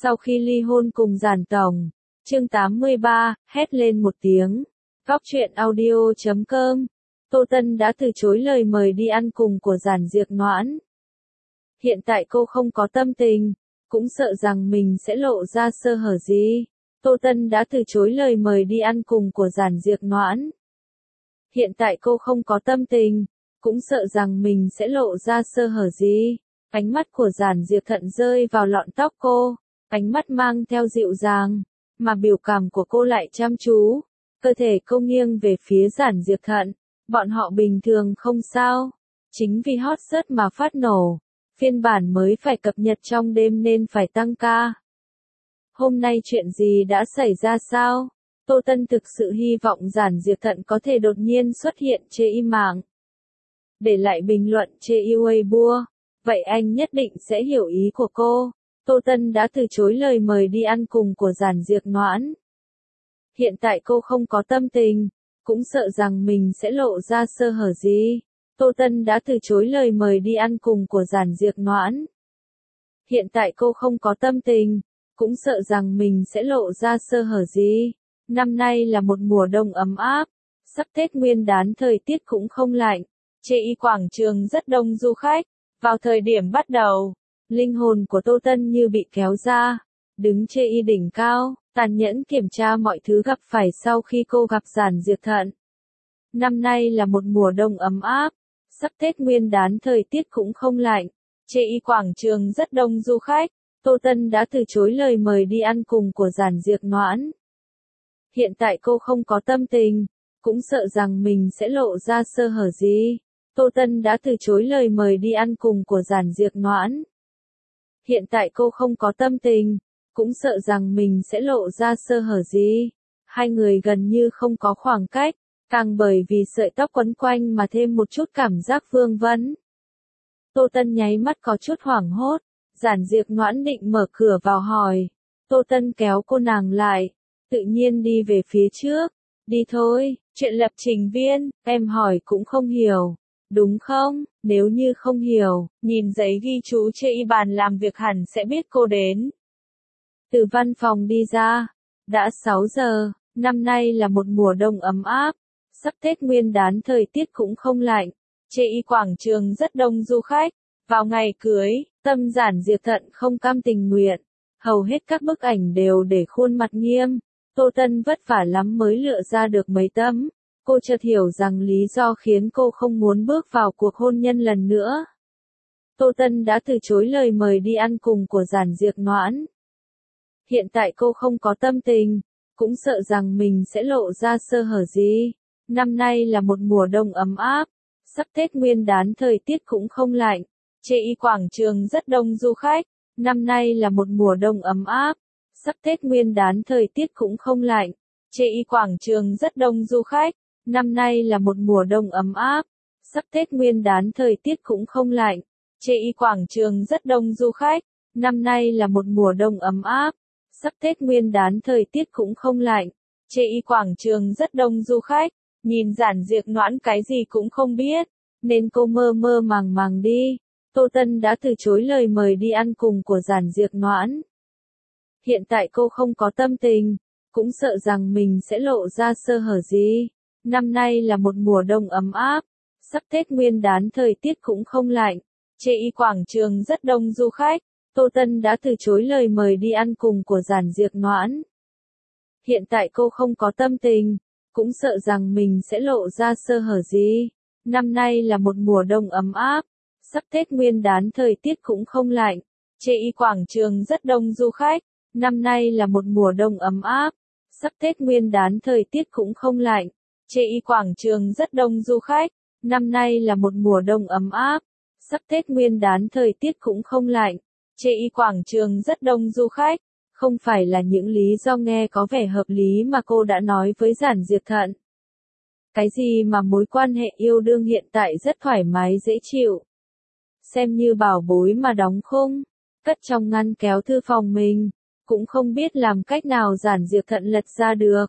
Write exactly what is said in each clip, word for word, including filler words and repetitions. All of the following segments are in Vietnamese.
Sau khi ly hôn cùng Giản Tổng, chương tám mươi ba, hét lên một tiếng. Góc truyện audio chấm com. Tô Tân đã từ chối lời mời đi ăn cùng của Giản Diệc Noãn. Hiện tại cô không có tâm tình, cũng sợ rằng mình sẽ lộ ra sơ hở gì. Tô Tân đã từ chối lời mời đi ăn cùng của Giản Diệc Noãn. Hiện tại cô không có tâm tình, cũng sợ rằng mình sẽ lộ ra sơ hở gì. Ánh mắt của Giản Diệc Thận rơi vào lọn tóc cô, ánh mắt mang theo dịu dàng, mà biểu cảm của cô lại chăm chú. Cơ thể cô nghiêng về phía Giản Diệc Thận, bọn họ bình thường không sao. Chính vì hot search mà phát nổ, phiên bản mới phải cập nhật trong đêm nên phải tăng ca. Hôm nay chuyện gì đã xảy ra sao? Tô Tân thực sự hy vọng Giản Diệc Thận có thể đột nhiên xuất hiện chê im mạng. Để lại bình luận chê yêu Weibo, vậy anh nhất định sẽ hiểu ý của cô. Tô Tân đã từ chối lời mời đi ăn cùng của Giản Diệc Noãn. Hiện tại cô không có tâm tình, cũng sợ rằng mình sẽ lộ ra sơ hở gì. Tô Tân đã từ chối lời mời đi ăn cùng của Giản Diệc Noãn. Hiện tại cô không có tâm tình, cũng sợ rằng mình sẽ lộ ra sơ hở gì. Năm nay là một mùa đông ấm áp, sắp Tết Nguyên đán thời tiết cũng không lạnh. Chê y quảng trường rất đông du khách. Vào thời điểm bắt đầu, linh hồn của Tô Tân như bị kéo ra, đứng chê y đỉnh cao, tàn nhẫn kiểm tra mọi thứ gặp phải sau khi cô gặp Giản Diệc Thận. Năm nay là một mùa đông ấm áp, sắp Tết Nguyên đán thời tiết cũng không lạnh. Chê y quảng trường rất đông du khách. Tô Tân đã từ chối lời mời đi ăn cùng của Giản Diệc Noãn. Hiện tại cô không có tâm tình, cũng sợ rằng mình sẽ lộ ra sơ hở gì. Tô Tân đã từ chối lời mời đi ăn cùng của Giản Diệc Noãn. Hiện tại cô không có tâm tình, cũng sợ rằng mình sẽ lộ ra sơ hở gì. Hai người gần như không có khoảng cách, càng bởi vì sợi tóc quấn quanh mà thêm một chút cảm giác vương vấn. Tô Tân nháy mắt có chút hoảng hốt, Giản Diệc Noãn định mở cửa vào hỏi. Tô Tân kéo cô nàng lại, tự nhiên đi về phía trước. Đi thôi, chuyện lập trình viên, em hỏi cũng không hiểu. Đúng không? Nếu như không hiểu, nhìn giấy ghi chú trên bàn làm việc hẳn sẽ biết cô đến. Từ văn phòng đi ra, đã sáu giờ, năm nay là một mùa đông ấm áp, sắp Tết Nguyên đán thời tiết cũng không lạnh. Chê y quảng trường rất đông du khách. Vào ngày cưới, tâm Giản Diệc Thận không cam tình nguyện. Hầu hết các bức ảnh đều để khuôn mặt nghiêm. Tô Tân vất vả lắm mới lựa ra được mấy tấm. Cô chợt hiểu rằng lý do khiến cô không muốn bước vào cuộc hôn nhân lần nữa. Tô Tân đã từ chối lời mời đi ăn cùng của Giản Diệc Noãn. Hiện tại cô không có tâm tình, cũng sợ rằng mình sẽ lộ ra sơ hở gì. Năm nay là một mùa đông ấm áp, sắp Tết Nguyên đán thời tiết cũng không lạnh. Chê y quảng trường rất đông du khách. Năm nay là một mùa đông ấm áp, sắp Tết Nguyên đán thời tiết cũng không lạnh. Chê y quảng trường rất đông du khách. Năm nay là một mùa đông ấm áp, sắp Tết Nguyên đán thời tiết cũng không lạnh. Chê y quảng trường rất đông du khách. Năm nay là một mùa đông ấm áp, sắp Tết Nguyên đán thời tiết cũng không lạnh. Chê y quảng trường rất đông du khách. Nhìn Giản Diệc Noãn cái gì cũng không biết, nên cô mơ mơ màng màng đi. Tô Tân đã từ chối lời mời đi ăn cùng của Giản Diệc Noãn. Hiện tại cô không có tâm tình, cũng sợ rằng mình sẽ lộ ra sơ hở gì. Năm nay là một mùa đông ấm áp, sắp Tết Nguyên đán thời tiết cũng không lạnh. Chê y quảng trường rất đông du khách. Tô Tân đã từ chối lời mời đi ăn cùng của Giản Diệc Noãn. Hiện tại cô không có tâm tình, cũng sợ rằng mình sẽ lộ ra sơ hở gì. Năm nay là một mùa đông ấm áp, sắp Tết Nguyên đán thời tiết cũng không lạnh. Chê y quảng trường rất đông du khách. Năm nay là một mùa đông ấm áp, sắp Tết Nguyên đán thời tiết cũng không lạnh. Chê y quảng trường rất đông du khách. Năm nay là một mùa đông ấm áp, sắp Tết Nguyên đán thời tiết cũng không lạnh. Chê y quảng trường rất đông du khách. Không phải là những lý do nghe có vẻ hợp lý mà cô đã nói với Giản Diệc Thận. Cái gì mà mối quan hệ yêu đương hiện tại rất thoải mái dễ chịu. Xem như bảo bối mà đóng khung, cất trong ngăn kéo thư phòng mình, cũng không biết làm cách nào Giản Diệc Thận lật ra được.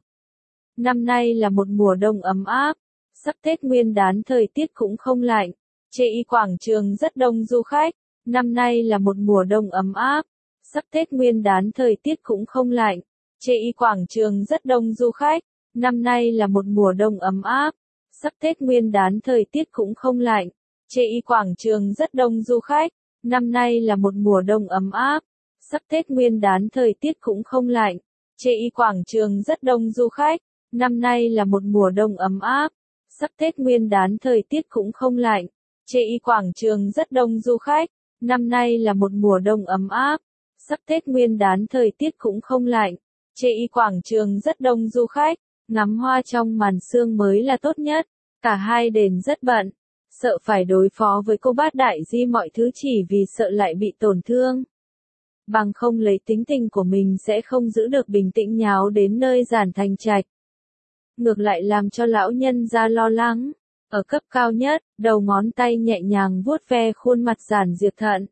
Năm nay là một mùa đông ấm áp, sắp Tết Nguyên đán thời tiết cũng không lạnh. Chê y quảng trường rất đông du khách. Năm nay là một mùa đông ấm áp, Sắp Tết Nguyên đán thời tiết cũng không lạnh. Chê Y quảng trường rất đông du khách. Năm nay là một mùa đông ấm áp. Sắp Tết Nguyên đán thời tiết cũng không lạnh. Chê Y quảng trường rất đông du khách. Năm nay là một mùa đông ấm áp. Sắp Tết Nguyên đán thời tiết cũng không lạnh. Chê Y quảng trường rất đông du khách. Năm nay là một mùa đông ấm áp. Sắp Tết Nguyên đán thời tiết cũng không lạnh. Chê Y quảng trường rất đông du khách. Năm nay là một mùa đông ấm áp. Sắp Tết Nguyên đán thời tiết cũng không lạnh. Chê Y quảng trường rất đông du khách. Ngắm hoa trong màn sương mới là tốt nhất. Cả hai đền rất bận. Sợ phải đối phó với cô bát đại di mọi thứ chỉ vì sợ lại bị tổn thương. Bằng không lấy tính tình của mình sẽ không giữ được bình tĩnh nháo đến nơi Giản Thành Trạch. Ngược lại làm cho lão nhân ra lo lắng. Ở cấp cao nhất, đầu ngón tay nhẹ nhàng vuốt ve khuôn mặt Giản Diệp Thận.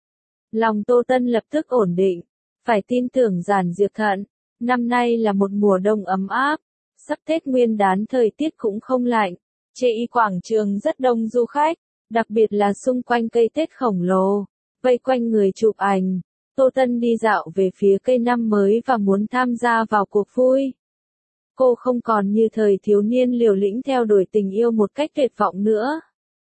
Lòng Tô Tân lập tức ổn định. Phải tin tưởng Giản Diệp Thận. Năm nay là một mùa đông ấm áp. Sắp Tết Nguyên đán thời tiết cũng không lạnh. Chê Y quảng trường rất đông du khách. Đặc biệt là xung quanh cây Tết khổng lồ. Vây quanh người chụp ảnh. Tô Tân đi dạo về phía cây năm mới và muốn tham gia vào cuộc vui. Cô không còn như thời thiếu niên liều lĩnh theo đuổi tình yêu một cách tuyệt vọng nữa.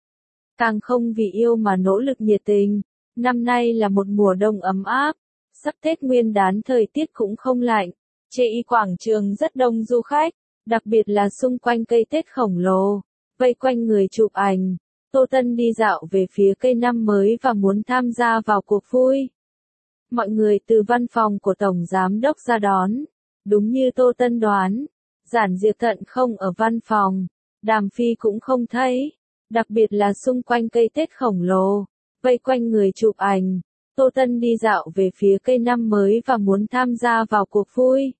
Càng không vì yêu mà nỗ lực nhiệt tình. Năm nay là một mùa đông ấm áp. Sắp Tết Nguyên đán thời tiết cũng không lạnh. Chê Y quảng trường rất đông du khách. Đặc biệt là xung quanh cây Tết khổng lồ. Vây quanh người chụp ảnh. Tô Tân đi dạo về phía cây năm mới và muốn tham gia vào cuộc vui. Mọi người từ văn phòng của Tổng Giám đốc ra đón. Đúng như Tô Tân đoán. Giản Diệp Thận không ở văn phòng. Đàm Phi cũng không thấy. Đặc biệt là xung quanh cây Tết khổng lồ. Vây quanh người chụp ảnh. Tô Tân đi dạo về phía cây năm mới và muốn tham gia vào cuộc vui.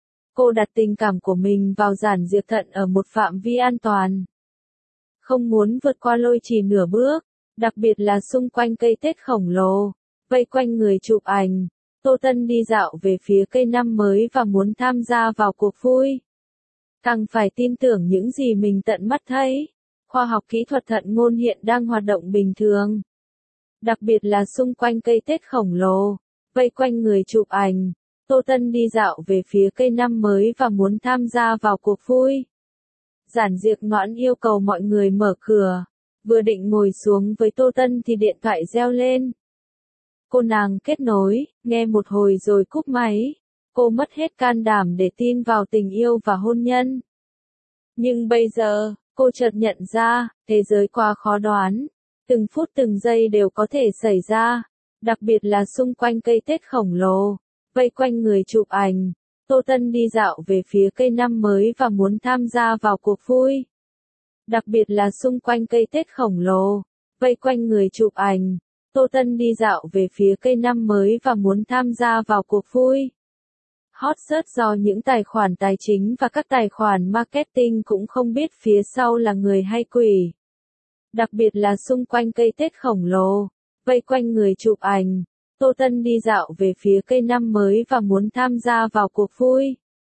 Cô đặt tình cảm của mình vào Giản Diệp Thận ở một phạm vi an toàn. Không muốn vượt qua lôi trì nửa bước. Đặc biệt là xung quanh cây Tết khổng lồ. Vây quanh người chụp ảnh. Tô Tân đi dạo về phía cây năm mới và muốn tham gia vào cuộc vui. Càng phải tin tưởng những gì mình tận mắt thấy. Khoa học kỹ thuật thận ngôn hiện đang hoạt động bình thường. Đặc biệt là xung quanh cây Tết khổng lồ. Vây quanh người chụp ảnh. Tô Tân đi dạo về phía cây năm mới và muốn tham gia vào cuộc vui. Giản Diệp Noãn yêu cầu mọi người mở cửa. Vừa định ngồi xuống với Tô Tân thì điện thoại reo lên. Cô nàng kết nối, nghe một hồi rồi cúp máy. Cô mất hết can đảm để tin vào tình yêu và hôn nhân. Nhưng bây giờ, cô chợt nhận ra, thế giới quá khó đoán. Từng phút từng giây đều có thể xảy ra. Đặc biệt là xung quanh cây Tết khổng lồ. Vây quanh người chụp ảnh. Tô Tân đi dạo về phía cây năm mới và muốn tham gia vào cuộc vui. Đặc biệt là xung quanh cây Tết khổng lồ. Vây quanh người chụp ảnh. Tô Tân đi dạo về phía cây năm mới và muốn tham gia vào cuộc vui. Hot search do những tài khoản tài chính và các tài khoản marketing cũng không biết phía sau là người hay quỷ. Đặc biệt là xung quanh cây Tết khổng lồ. Vây quanh người chụp ảnh. Tô Tân đi dạo về phía cây năm mới và muốn tham gia vào cuộc vui.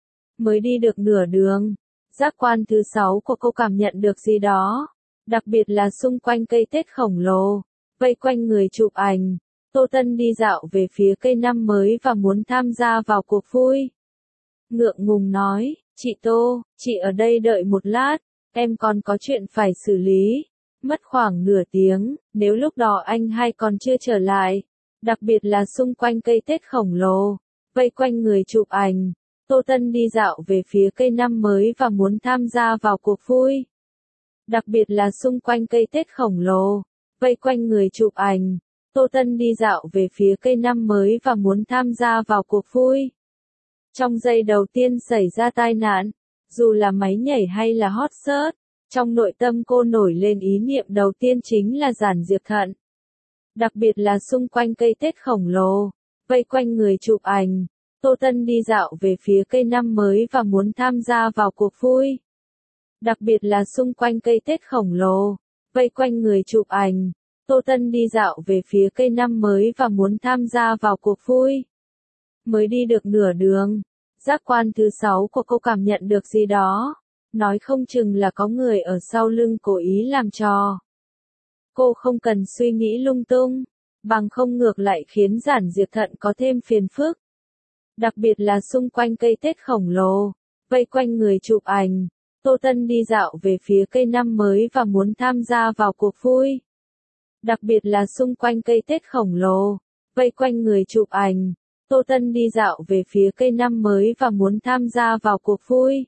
Mới đi được nửa đường. Giác quan thứ sáu của cô cảm nhận được gì đó. Đặc biệt là xung quanh cây Tết khổng lồ. Vây quanh người chụp ảnh. Tô Tân đi dạo về phía cây năm mới và muốn tham gia vào cuộc vui. Ngượng ngùng nói, chị Tô, chị ở đây đợi một lát, em còn có chuyện phải xử lý. Mất khoảng nửa tiếng, nếu lúc đó anh hai còn chưa trở lại. Đặc biệt là xung quanh cây Tết khổng lồ. Vây quanh người chụp ảnh. Tô Tân đi dạo về phía cây năm mới và muốn tham gia vào cuộc vui. Đặc biệt là xung quanh cây Tết khổng lồ. Vây quanh người chụp ảnh. Tô Tân đi dạo về phía cây năm mới và muốn tham gia vào cuộc vui. Trong giây đầu tiên xảy ra tai nạn, dù là máy nhảy hay là hot search, trong nội tâm cô nổi lên ý niệm đầu tiên chính là Giản Diệp Thận. Đặc biệt là xung quanh cây Tết khổng lồ, vây quanh người chụp ảnh. Tô Tân đi dạo về phía cây năm mới và muốn tham gia vào cuộc vui. Đặc biệt là xung quanh cây Tết khổng lồ, vây quanh người chụp ảnh. Tô Tân đi dạo về phía cây năm mới và muốn tham gia vào cuộc vui. Mới đi được nửa đường, giác quan thứ sáu của cô cảm nhận được gì đó. Nói không chừng là có người ở sau lưng cố ý làm trò. Cô không cần suy nghĩ lung tung. bằng không ngược lại khiến Giản Diệp Thận có thêm phiền phức. Đặc biệt là xung quanh cây Tết khổng lồ, vây quanh người chụp ảnh, Tô Tân đi dạo về phía cây năm mới và muốn tham gia vào cuộc vui. Đặc biệt là xung quanh cây Tết khổng lồ, vây quanh người chụp ảnh, Tô Tân đi dạo về phía cây năm mới và muốn tham gia vào cuộc vui.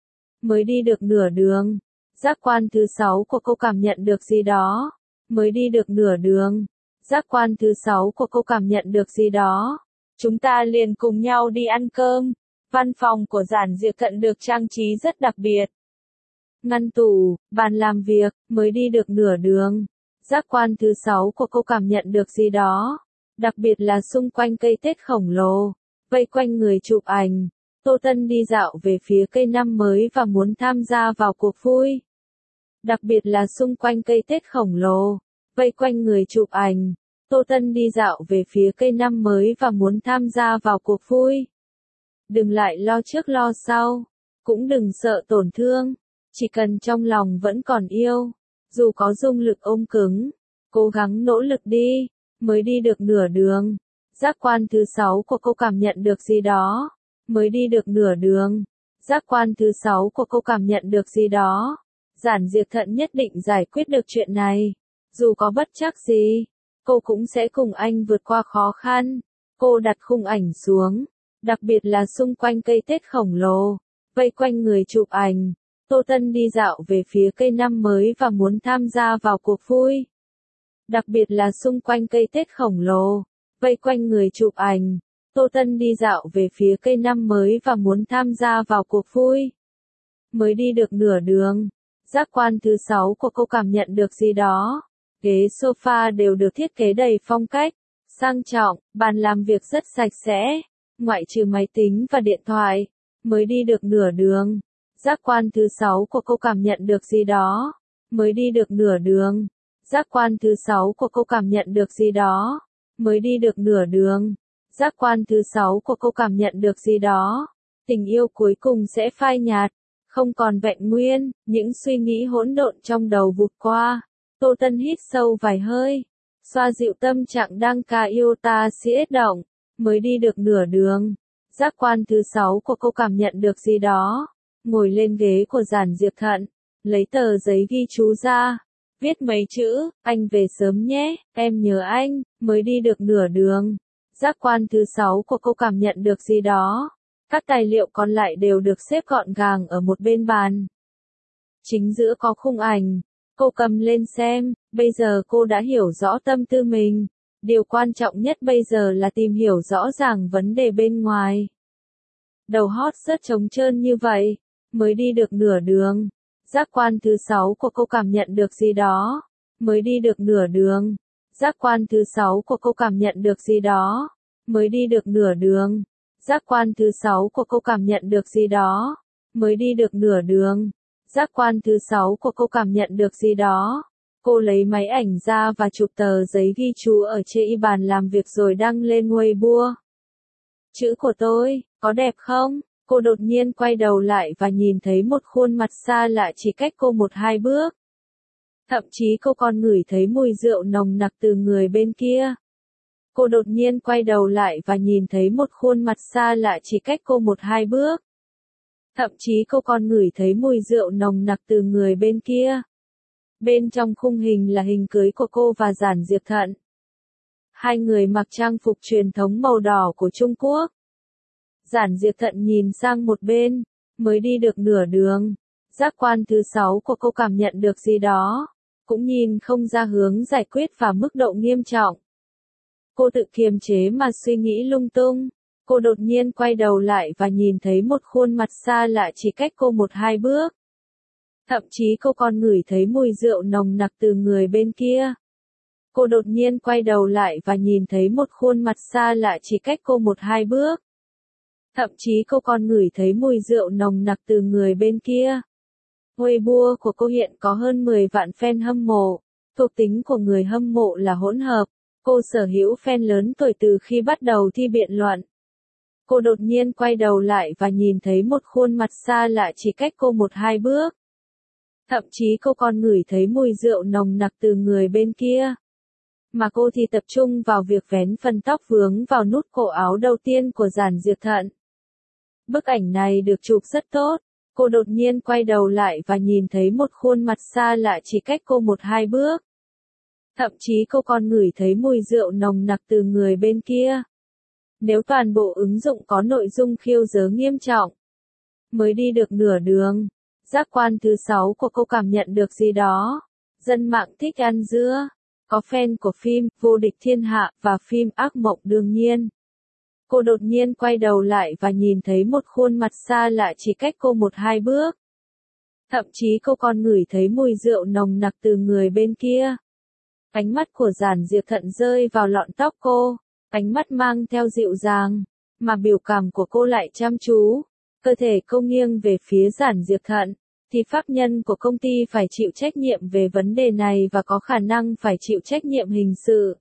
Mới đi được nửa đường, giác quan thứ sáu của cô cảm nhận được gì đó. Mới đi được nửa đường, giác quan thứ sáu của cô cảm nhận được gì đó. Chúng ta liền cùng nhau đi ăn cơm. Văn phòng của Giản Diệp Thận được trang trí rất đặc biệt. Ngăn tủ, bàn làm việc, mới đi được nửa đường. Giác quan thứ sáu của cô cảm nhận được gì đó. Đặc biệt là xung quanh cây Tết khổng lồ, vây quanh người chụp ảnh, Tô Tân đi dạo về phía cây năm mới và muốn tham gia vào cuộc vui. Đặc biệt là xung quanh cây Tết khổng lồ, vây quanh người chụp ảnh, Tô Tân đi dạo về phía cây năm mới và muốn tham gia vào cuộc vui. Đừng lại lo trước lo sau, cũng đừng sợ tổn thương, chỉ cần trong lòng vẫn còn yêu, dù có dung lực ôm cứng, cố gắng nỗ lực đi. Mới đi được nửa đường, giác quan thứ sáu của cô cảm nhận được gì đó. Mới đi được nửa đường, giác quan thứ sáu của cô cảm nhận được gì đó. Giản Diệp Thận nhất định giải quyết được chuyện này. Dù có bất trắc gì, cô cũng sẽ cùng anh vượt qua khó khăn. Cô đặt khung ảnh xuống, đặc biệt là xung quanh cây Tết khổng lồ, vây quanh người chụp ảnh. Tô Tân đi dạo về phía cây năm mới và muốn tham gia vào cuộc vui. Đặc biệt là xung quanh cây Tết khổng lồ, vây quanh người chụp ảnh, Tô Tân đi dạo về phía cây năm mới và muốn tham gia vào cuộc vui. Mới đi được nửa đường, giác quan thứ sáu của cô cảm nhận được gì đó. Ghế sofa đều được thiết kế đầy phong cách, sang trọng, bàn làm việc rất sạch sẽ, ngoại trừ máy tính và điện thoại. Mới đi được nửa đường, giác quan thứ sáu của cô cảm nhận được gì đó. Mới đi được nửa đường. Giác quan thứ sáu của cô cảm nhận được gì đó. Mới đi được nửa đường. Giác quan thứ sáu của cô cảm nhận được gì đó. Tình yêu cuối cùng sẽ phai nhạt, không còn vẹn nguyên, những suy nghĩ hỗn độn trong đầu vụt qua. Tô Tân hít sâu vài hơi, xoa dịu tâm trạng đang ca yêu ta siết động. Mới đi được nửa đường. Giác quan thứ sáu của cô cảm nhận được gì đó. Ngồi lên ghế của Giản Diệp Thận, lấy tờ giấy ghi chú ra. Viết mấy chữ, anh về sớm nhé, em nhớ anh. Mới đi được nửa đường. Giác quan thứ sáu của cô cảm nhận được gì đó. Các tài liệu còn lại đều được xếp gọn gàng ở một bên bàn. Chính giữa có khung ảnh. Cô cầm lên xem, bây giờ cô đã hiểu rõ tâm tư mình. Điều quan trọng nhất bây giờ là tìm hiểu rõ ràng vấn đề bên ngoài. Đầu hót rất trống trơn như vậy. Mới đi được nửa đường. Giác quan thứ sáu của cô cảm nhận được gì đó. Mới đi được nửa đường. Giác quan thứ sáu của cô cảm nhận được gì đó. Mới đi được nửa đường. Giác quan thứ sáu của cô cảm nhận được gì đó. Mới đi được nửa đường. Giác quan thứ sáu của cô cảm nhận được gì đó. Cô lấy máy ảnh ra và chụp tờ giấy ghi chú ở trên bàn làm việc rồi đăng lên Weibo. Chữ của tôi, có đẹp không? Cô đột nhiên quay đầu lại và nhìn thấy một khuôn mặt xa lạ chỉ cách cô một hai bước. Thậm chí cô còn ngửi thấy mùi rượu nồng nặc từ người bên kia. Cô đột nhiên quay đầu lại và nhìn thấy một khuôn mặt xa lạ chỉ cách cô một hai bước. Thậm chí cô còn ngửi thấy mùi rượu nồng nặc từ người bên kia. Bên trong khung hình là hình cưới của cô và Giản Diệp Thận. Hai người mặc trang phục truyền thống màu đỏ của Trung Quốc. Giản Diệp Thận nhìn sang một bên, mới đi được nửa đường. Giác quan thứ sáu của cô cảm nhận được gì đó, cũng nhìn không ra hướng giải quyết và mức độ nghiêm trọng. Cô tự kiềm chế mà suy nghĩ lung tung. Cô đột nhiên quay đầu lại và nhìn thấy một khuôn mặt xa lạ chỉ cách cô một hai bước. Thậm chí cô còn ngửi thấy mùi rượu nồng nặc từ người bên kia. Cô đột nhiên quay đầu lại và nhìn thấy một khuôn mặt xa lạ chỉ cách cô một hai bước. Thậm chí cô còn ngửi thấy mùi rượu nồng nặc từ người bên kia. Weibo của cô hiện có hơn mười vạn fan hâm mộ. Thuộc tính của người hâm mộ là hỗn hợp. Cô sở hữu fan lớn tuổi từ khi bắt đầu thi biện luận. Cô đột nhiên quay đầu lại và nhìn thấy một khuôn mặt xa lạ chỉ cách cô một hai bước. Thậm chí cô còn ngửi thấy mùi rượu nồng nặc từ người bên kia. mà cô thì tập trung vào việc vén phần tóc vướng vào nút cổ áo đầu tiên của Giản Diệp Thận. Bức ảnh này được chụp rất tốt, cô đột nhiên quay đầu lại và nhìn thấy một khuôn mặt xa lạ chỉ cách cô một hai bước. Thậm chí cô còn ngửi thấy mùi rượu nồng nặc từ người bên kia. Nếu toàn bộ ứng dụng có nội dung khiêu dớ nghiêm trọng, mới đi được nửa đường, giác quan thứ sáu của cô cảm nhận được gì đó. Dân mạng thích ăn dưa, có fan của phim Vô Địch Thiên Hạ và phim Ác Mộng đương nhiên. Cô đột nhiên quay đầu lại và nhìn thấy một khuôn mặt xa lạ chỉ cách cô một hai bước. Thậm chí cô còn ngửi thấy mùi rượu nồng nặc từ người bên kia. Ánh mắt của Giản Diệp Thận rơi vào lọn tóc cô, ánh mắt mang theo dịu dàng, mà biểu cảm của cô lại chăm chú. Cơ thể cô nghiêng về phía Giản Diệp Thận, thì pháp nhân của công ty phải chịu trách nhiệm về vấn đề này và có khả năng phải chịu trách nhiệm hình sự.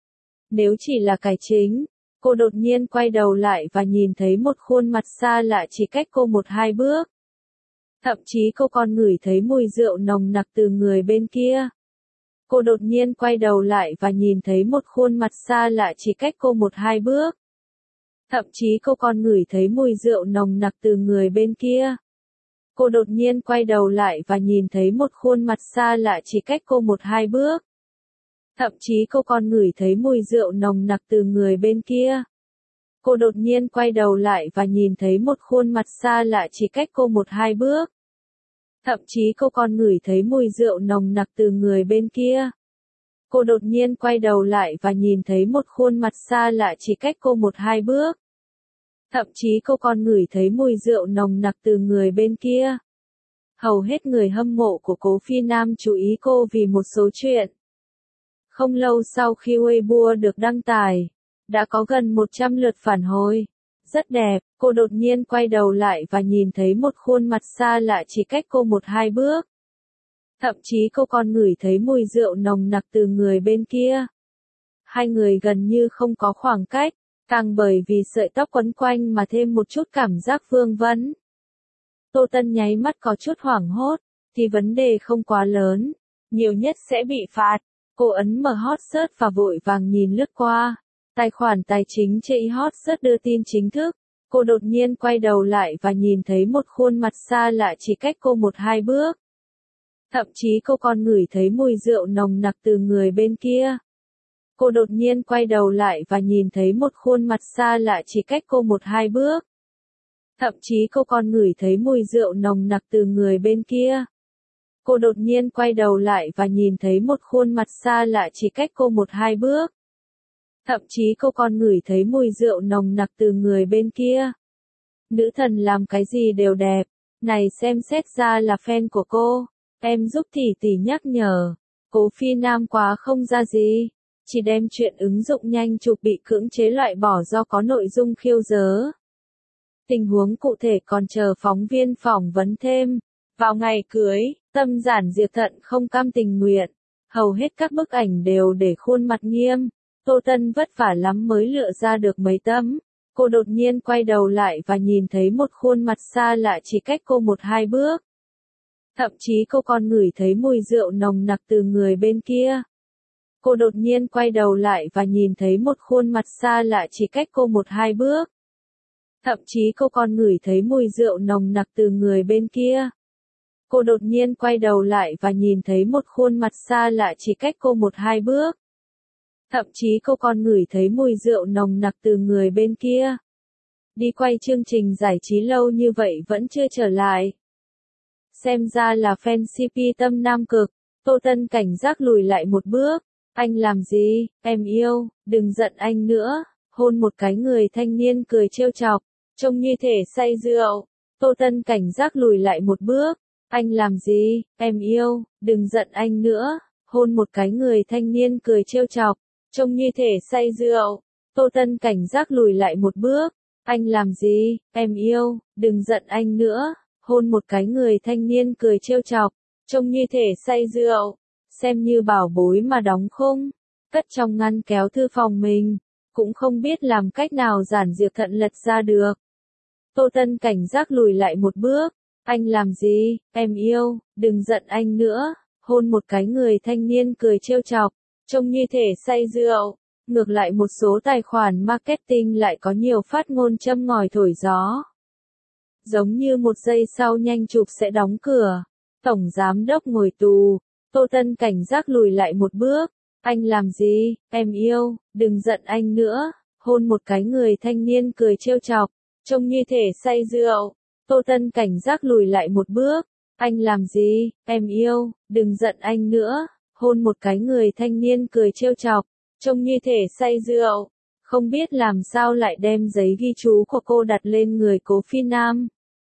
Nếu chỉ là cải chính, cô đột nhiên quay đầu lại và nhìn thấy một khuôn mặt xa lạ chỉ cách cô một hai bước. Thậm chí cô còn ngửi thấy mùi rượu nồng nặc từ người bên kia. Cô đột nhiên quay đầu lại và nhìn thấy một khuôn mặt xa lạ chỉ cách cô một hai bước. Thậm chí cô còn ngửi thấy mùi rượu nồng nặc từ người bên kia. Cô đột nhiên quay đầu lại và nhìn thấy một khuôn mặt xa lạ chỉ cách cô một hai bước. Thậm chí cô còn ngửi thấy mùi rượu nồng nặc từ người bên kia. Cô đột nhiên quay đầu lại và nhìn thấy một khuôn mặt xa lạ chỉ cách cô một hai bước. Thậm chí cô còn ngửi thấy mùi rượu nồng nặc từ người bên kia. Cô đột nhiên quay đầu lại và nhìn thấy một khuôn mặt xa lạ chỉ cách cô một hai bước. Thậm chí cô còn ngửi thấy mùi rượu nồng nặc từ người bên kia. Hầu hết người hâm mộ của Cố Phi Nam chú ý cô vì một số chuyện. Không lâu sau khi Weibo được đăng tải, đã có gần một trăm lượt phản hồi. Rất đẹp, cô đột nhiên quay đầu lại và nhìn thấy một khuôn mặt xa lạ chỉ cách cô một hai bước. Thậm chí cô còn ngửi thấy mùi rượu nồng nặc từ người bên kia. Hai người gần như không có khoảng cách, càng bởi vì sợi tóc quấn quanh mà thêm một chút cảm giác vương vấn. Tô Tân nháy mắt có chút hoảng hốt, thì vấn đề không quá lớn, nhiều nhất sẽ bị phạt. Cô ấn mở hot search và vội vàng nhìn lướt qua. Tài khoản tài chính trên hot search đưa tin chính thức. Cô đột nhiên quay đầu lại và nhìn thấy một khuôn mặt xa lạ chỉ cách cô một hai bước. Thậm chí cô còn ngửi thấy mùi rượu nồng nặc từ người bên kia. Cô đột nhiên quay đầu lại và nhìn thấy một khuôn mặt xa lạ chỉ cách cô một hai bước. Thậm chí cô còn ngửi thấy mùi rượu nồng nặc từ người bên kia. Cô đột nhiên quay đầu lại và nhìn thấy một khuôn mặt xa lạ chỉ cách cô một hai bước. Thậm chí cô còn ngửi thấy mùi rượu nồng nặc từ người bên kia. Nữ thần làm cái gì đều đẹp. Này xem xét ra là fan của cô. Em giúp tỷ tỷ nhắc nhở. Cố Phi Nam quá không ra gì. Chỉ đem chuyện ứng dụng nhanh chụp bị cưỡng chế loại bỏ do có nội dung khiêu dớ. Tình huống cụ thể còn chờ phóng viên phỏng vấn thêm. Vào ngày cưới, Tâm Giản Diệp Thận không cam tình nguyện. Hầu hết các bức ảnh đều để khuôn mặt nghiêm. Tô Tân vất vả lắm mới lựa ra được mấy tấm. Cô đột nhiên quay đầu lại và nhìn thấy một khuôn mặt xa lạ chỉ cách cô một hai bước. Thậm chí cô còn ngửi thấy mùi rượu nồng nặc từ người bên kia. Cô đột nhiên quay đầu lại và nhìn thấy một khuôn mặt xa lạ chỉ cách cô một hai bước. Thậm chí cô còn ngửi thấy mùi rượu nồng nặc từ người bên kia. Cô đột nhiên quay đầu lại và nhìn thấy một khuôn mặt xa lạ chỉ cách cô một hai bước. Thậm chí cô còn ngửi thấy mùi rượu nồng nặc từ người bên kia. Đi quay chương trình giải trí lâu như vậy vẫn chưa trở lại. Xem ra là fan xê pê Tâm Nam Cực. Tô Tân cảnh giác lùi lại một bước. Anh làm gì, em yêu, đừng giận anh nữa. Hôn một cái người thanh niên cười trêu chọc, trông như thể say rượu. Tô Tân cảnh giác lùi lại một bước. Anh làm gì, em yêu, đừng giận anh nữa. Hôn một cái người thanh niên cười trêu chọc, trông như thể say rượu. Tô Tân cảnh giác lùi lại một bước. Anh làm gì, em yêu, đừng giận anh nữa. Hôn một cái người thanh niên cười trêu chọc, trông như thể say rượu. Xem như bảo bối mà đóng khung, cất trong ngăn kéo thư phòng mình. Cũng không biết làm cách nào Giản Diệp Thận lật ra được. Tô Tân cảnh giác lùi lại một bước. Anh làm gì, em yêu, đừng giận anh nữa. Hôn một cái người thanh niên cười trêu chọc, trông như thể say rượu. Ngược lại một số tài khoản marketing lại có nhiều phát ngôn châm ngòi thổi gió. Giống như một giây sau nhanh chụp sẽ đóng cửa. Tổng giám đốc ngồi tù. Tô Tân cảnh giác lùi lại một bước. Anh làm gì, em yêu, đừng giận anh nữa. Hôn một cái người thanh niên cười trêu chọc. Trông như thể say rượu. Tô Tân cảnh giác lùi lại một bước. Anh làm gì, em yêu, đừng giận anh nữa. Hôn một cái người thanh niên cười trêu chọc. Trông như thể say rượu. Không biết làm sao lại đem giấy ghi chú của cô đặt lên người Cố Phi Nam.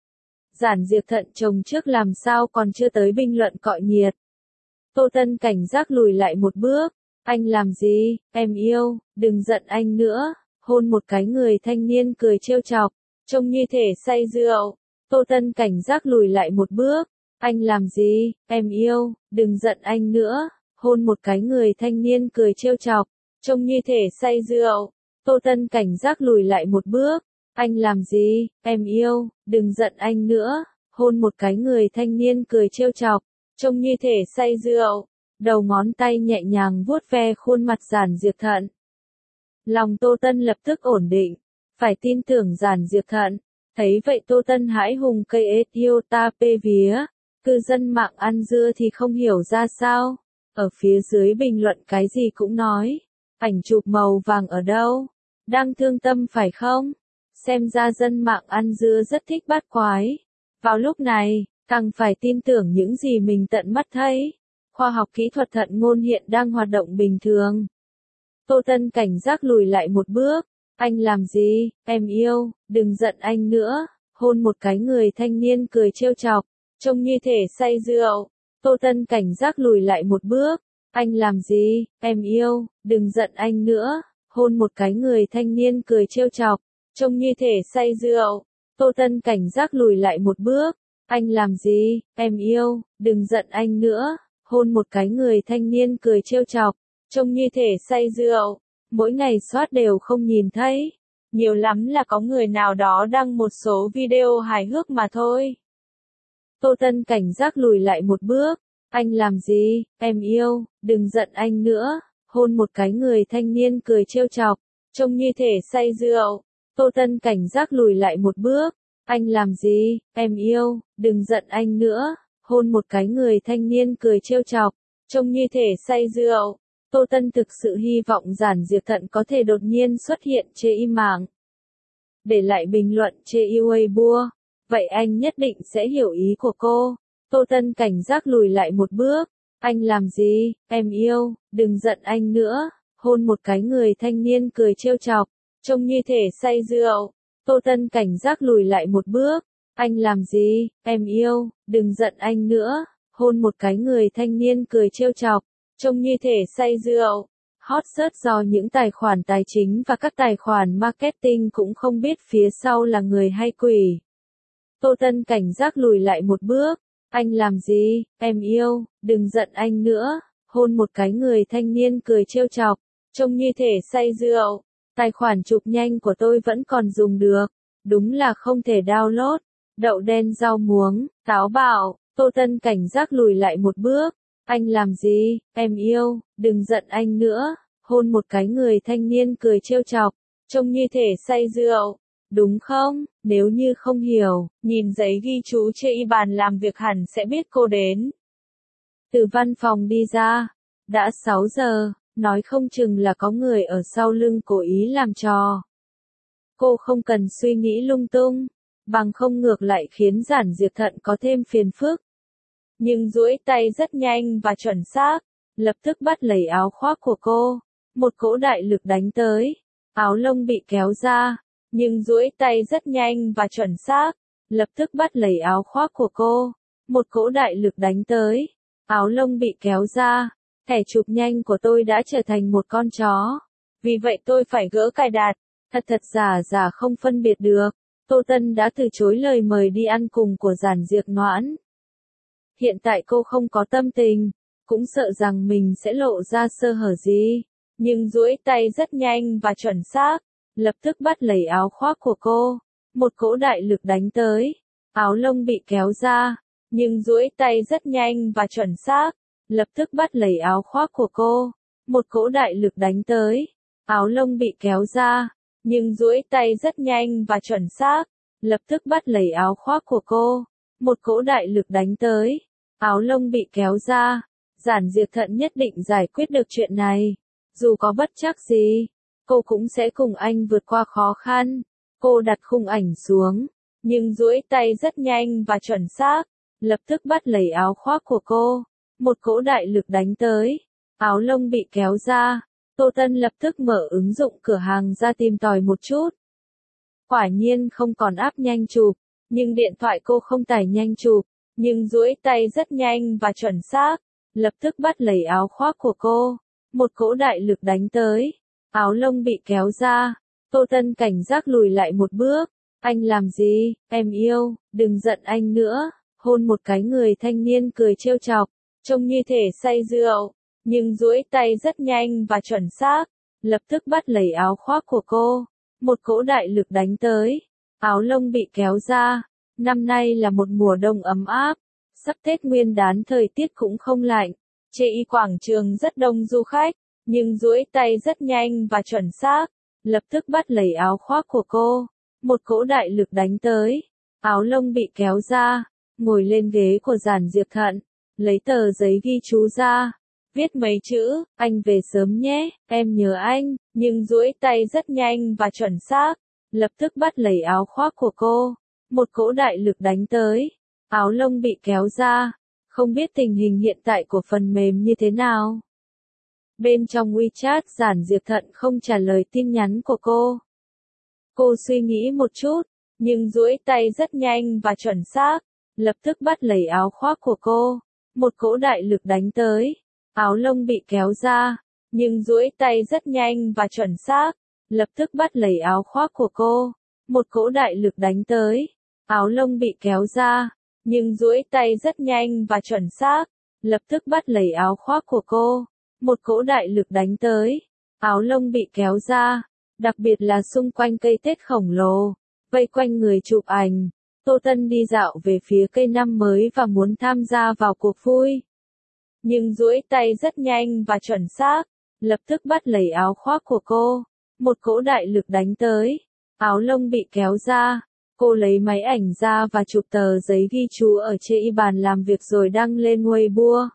Giản Diệp thận chồng trước làm sao còn chưa tới bình luận cọ nhiệt. Tô Tân cảnh giác lùi lại một bước. Anh làm gì, em yêu, đừng giận anh nữa. Hôn một cái người thanh niên cười trêu chọc. Trông như thể say rượu. Tô Tân cảnh giác lùi lại một bước. Anh làm gì, em yêu, đừng giận anh nữa. Hôn một cái người thanh niên cười trêu chọc. Trông như thể say rượu. Tô Tân cảnh giác lùi lại một bước. Anh làm gì, em yêu, đừng giận anh nữa. Hôn một cái người thanh niên cười trêu chọc. Trông như thể say rượu. Đầu ngón tay nhẹ nhàng vuốt ve khuôn mặt Giản Diệp Thận. Lòng Tô Tân lập tức ổn định. Phải tin tưởng Giản Diệp Thận. Thấy vậy Tô Tân hãi hùng cây ết yêu ta pê vía. Cư dân mạng ăn dưa thì không hiểu ra sao. Ở phía dưới bình luận cái gì cũng nói. Ảnh chụp màu vàng ở đâu? Đang thương tâm phải không? Xem ra dân mạng ăn dưa rất thích bắt quái. Vào lúc này, càng phải tin tưởng những gì mình tận mắt thấy. Khoa học kỹ thuật thận ngôn hiện đang hoạt động bình thường. Tô Tân cảnh giác lùi lại một bước. Anh làm gì, em yêu, đừng giận anh nữa. Hôn một cái người thanh niên cười trêu chọc. Trông như thể say rượu. Tô Tân cảnh giác lùi lại một bước. Anh làm gì, em yêu, đừng giận anh nữa. Hôn một cái người thanh niên cười trêu chọc. Trông như thể say rượu. Tô Tân cảnh giác lùi lại một bước. Anh làm gì, em yêu, đừng giận anh nữa. Hôn một cái người thanh niên cười trêu chọc. Trông như thể say rượu. Mỗi ngày soát đều không nhìn thấy. Nhiều lắm là có người nào đó đăng một số video hài hước mà thôi. Tô Tân cảnh giác lùi lại một bước. Anh làm gì, em yêu, đừng giận anh nữa. Hôn một cái người thanh niên cười trêu chọc. Trông như thể say rượu. Tô Tân cảnh giác lùi lại một bước. Anh làm gì, em yêu, đừng giận anh nữa. Hôn một cái người thanh niên cười trêu chọc. Trông như thể say rượu. Tô Tân thực sự hy vọng Giản Diệp Thận có thể đột nhiên xuất hiện chê im mạng. Để lại bình luận chê yêu Weibo. Vậy anh nhất định sẽ hiểu ý của cô. Tô Tân cảnh giác lùi lại một bước. Anh làm gì, em yêu, đừng giận anh nữa. Hôn một cái người thanh niên cười trêu chọc. Trông như thể say rượu. Tô Tân cảnh giác lùi lại một bước. Anh làm gì, em yêu, đừng giận anh nữa. Hôn một cái người thanh niên cười trêu chọc. Trông như thể say rượu. Hot search do những tài khoản tài chính và các tài khoản marketing cũng không biết phía sau là người hay quỷ. Tô Tân cảnh giác lùi lại một bước. Anh làm gì, em yêu, đừng giận anh nữa. Hôn một cái người thanh niên cười trêu chọc. Trông như thể say rượu. Tài khoản chụp nhanh của tôi vẫn còn dùng được. Đúng là không thể download. Đậu đen rau muống, táo bạo. Tô Tân cảnh giác lùi lại một bước. Anh làm gì, em yêu, đừng giận anh nữa. Hôn một cái người thanh niên cười trêu chọc. Trông như thể say rượu. Đúng không? Nếu như không hiểu, nhìn giấy ghi chú trên bàn làm việc hẳn sẽ biết cô đến. Từ văn phòng đi ra. Đã sáu giờ, nói không chừng là có người ở sau lưng cố ý làm trò. Cô không cần suy nghĩ lung tung. Bằng không ngược lại khiến Giản Diệp Thận có thêm phiền phức. Nhưng duỗi tay rất nhanh và chuẩn xác. Lập tức bắt lấy áo khoác của cô. Một cỗ đại lực đánh tới. Áo lông bị kéo ra. Nhưng duỗi tay rất nhanh và chuẩn xác. Lập tức bắt lấy áo khoác của cô. Một cỗ đại lực đánh tới. Áo lông bị kéo ra. Thẻ chụp nhanh của tôi đã trở thành một con chó. Vì vậy tôi phải gỡ cài đặt. Thật thật giả giả không phân biệt được. Tô Tân đã từ chối lời mời đi ăn cùng của Giản Diệp Noãn. Hiện tại cô không có tâm tình. Cũng sợ rằng mình sẽ lộ ra sơ hở gì. Nhưng duỗi tay rất nhanh và chuẩn xác. Lập tức bắt lấy áo khoác của cô. Một cỗ đại lực đánh tới. Áo lông bị kéo ra. Nhưng duỗi tay rất nhanh và chuẩn xác. Lập tức bắt lấy áo khoác của cô. một cỗ đại lực đánh tới. Áo lông bị kéo ra, nhưng duỗi tay rất nhanh và chuẩn xác, lập tức bắt lấy áo khoác của cô. Một cỗ đại lực đánh tới. Áo lông bị kéo ra. Giản Diệp Thận nhất định giải quyết được chuyện này. Dù có bất trắc gì, cô cũng sẽ cùng anh vượt qua khó khăn. Cô đặt khung ảnh xuống, nhưng duỗi tay rất nhanh và chuẩn xác, lập tức bắt lấy áo khoác của cô. Một cỗ đại lực đánh tới. Áo lông bị kéo ra. Tô Tân lập tức mở ứng dụng cửa hàng ra tìm tòi một chút. Quả nhiên không còn app nhanh chụp, nhưng điện thoại cô không tải nhanh chụp, nhưng duỗi tay rất nhanh và chuẩn xác, lập tức bắt lấy áo khoác của cô. Một cỗ đại lực đánh tới. Áo lông bị kéo ra. Tô Tân cảnh giác lùi lại một bước. Anh làm gì, em yêu, đừng giận anh nữa. Hôn một cái, người thanh niên cười trêu chọc, trông như thể say rượu, nhưng duỗi tay rất nhanh và chuẩn xác, lập tức bắt lấy áo khoác của cô. Một cỗ đại lực đánh tới. Áo lông bị kéo ra. Năm nay là một mùa đông ấm áp, sắp Tết Nguyên đán thời tiết cũng không lạnh. Chê y quảng trường rất đông du khách, nhưng duỗi tay rất nhanh và chuẩn xác, lập tức bắt lấy áo khoác của cô. Một cỗ đại lực đánh tới. Áo lông bị kéo ra. Ngồi lên ghế của Giản Diệp Thận, lấy tờ giấy ghi chú ra, viết mấy chữ, anh về sớm nhé, em nhớ anh, nhưng duỗi tay rất nhanh và chuẩn xác, lập tức bắt lấy áo khoác của cô. Một cỗ đại lực đánh tới. Áo lông bị kéo ra. Không biết tình hình hiện tại của phần mềm như thế nào. Bên trong WeChat, Giản Diệp Thận không trả lời tin nhắn của cô. Cô suy nghĩ một chút, nhưng duỗi tay rất nhanh và chuẩn xác, lập tức bắt lấy áo khoác của cô. Một cỗ đại lực đánh tới. Áo lông bị kéo ra, nhưng duỗi tay rất nhanh và chuẩn xác, lập tức bắt lấy áo khoác của cô. Một cỗ đại lực đánh tới. Áo lông bị kéo ra, nhưng duỗi tay rất nhanh và chuẩn xác, lập tức bắt lấy áo khoác của cô. Một cỗ đại lực đánh tới. Áo lông bị kéo ra, đặc biệt là xung quanh cây Tết khổng lồ, vây quanh người chụp ảnh. Tô Tân đi dạo về phía cây năm mới và muốn tham gia vào cuộc vui. Nhưng duỗi tay rất nhanh và chuẩn xác, lập tức bắt lấy áo khoác của cô. Một cỗ đại lực đánh tới. Áo lông bị kéo ra. Cô lấy máy ảnh ra và chụp tờ giấy ghi chú ở trên bàn làm việc rồi đăng lên Weibo.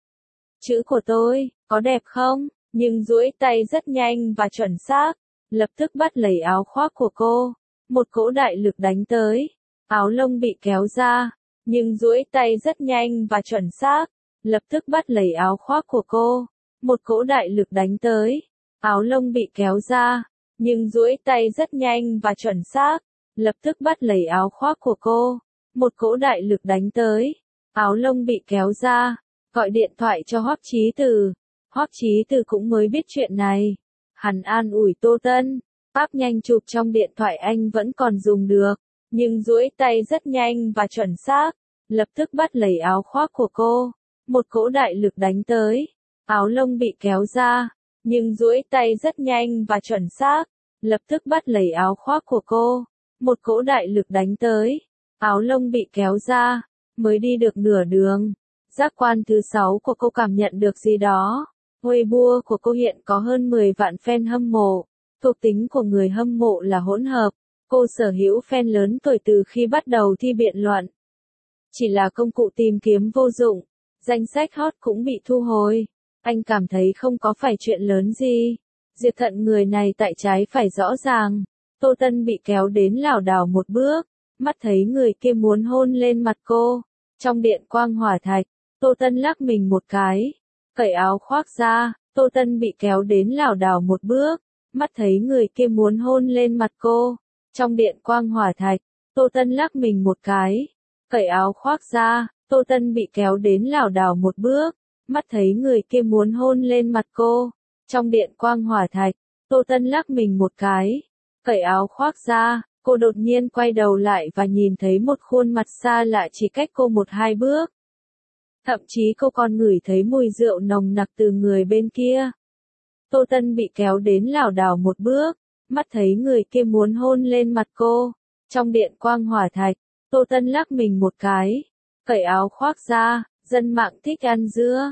Chữ của tôi, có đẹp không? Nhưng duỗi tay rất nhanh và chuẩn xác, lập tức bắt lấy áo khoác của cô. Một cỗ đại lực đánh tới. Áo lông bị kéo ra, nhưng duỗi tay rất nhanh và chuẩn xác, lập tức bắt lấy áo khoác của cô. Một cỗ đại lực đánh tới. Áo lông bị kéo ra, nhưng duỗi tay rất nhanh và chuẩn xác, lập tức bắt lấy áo khoác của cô. Một cỗ đại lực đánh tới. Áo lông bị kéo ra. Gọi điện thoại cho Hoắc Chí Từ. Hoắc Chí Từ cũng mới biết chuyện này. Hắn an ủi Tô Tân. App nhanh chụp trong điện thoại anh vẫn còn dùng được, nhưng duỗi tay rất nhanh và chuẩn xác, lập tức bắt lấy áo khoác của cô. Một cỗ đại lực đánh tới. Áo lông bị kéo ra, nhưng duỗi tay rất nhanh và chuẩn xác, lập tức bắt lấy áo khoác của cô. Một cỗ đại lực đánh tới. Áo lông bị kéo ra. Mới đi được nửa đường, giác quan thứ sáu của cô cảm nhận được gì đó. Weibo của cô hiện có hơn mười vạn fan hâm mộ. Thuộc tính của người hâm mộ là hỗn hợp. Cô sở hữu fan lớn tuổi từ khi bắt đầu thi biện luận. Chỉ là công cụ tìm kiếm vô dụng. Danh sách hot cũng bị thu hồi. Anh cảm thấy không có phải chuyện lớn gì. Diệp Thận người này tại trái phải rõ ràng. Tô Tân bị kéo đến lảo đảo một bước. Mắt thấy người kia muốn hôn lên mặt cô. Trong điện quang hỏa thạch, Tô Tân lắc mình một cái. Cởi áo khoác ra, Tô Tân bị kéo đến lảo đảo một bước. Mắt thấy người kia muốn hôn lên mặt cô. Trong điện quang hỏa thạch, Tô Tân lắc mình một cái. Cởi áo khoác ra, Tô Tân bị kéo đến lảo đảo một bước. Mắt thấy người kia muốn hôn lên mặt cô. Trong điện quang hỏa thạch, Tô Tân lắc mình một cái. Cởi áo khoác ra, cô đột nhiên quay đầu lại và nhìn thấy một khuôn mặt xa lạ chỉ cách cô một hai bước. Thậm chí cô còn ngửi thấy mùi rượu nồng nặc từ người bên kia. Tô Tân bị kéo đến lảo đảo một bước. Mắt thấy người kia muốn hôn lên mặt cô. Trong điện quang hỏa thạch, Tô Tân lắc mình một cái. Cởi áo khoác ra, dân mạng thích ăn dưa.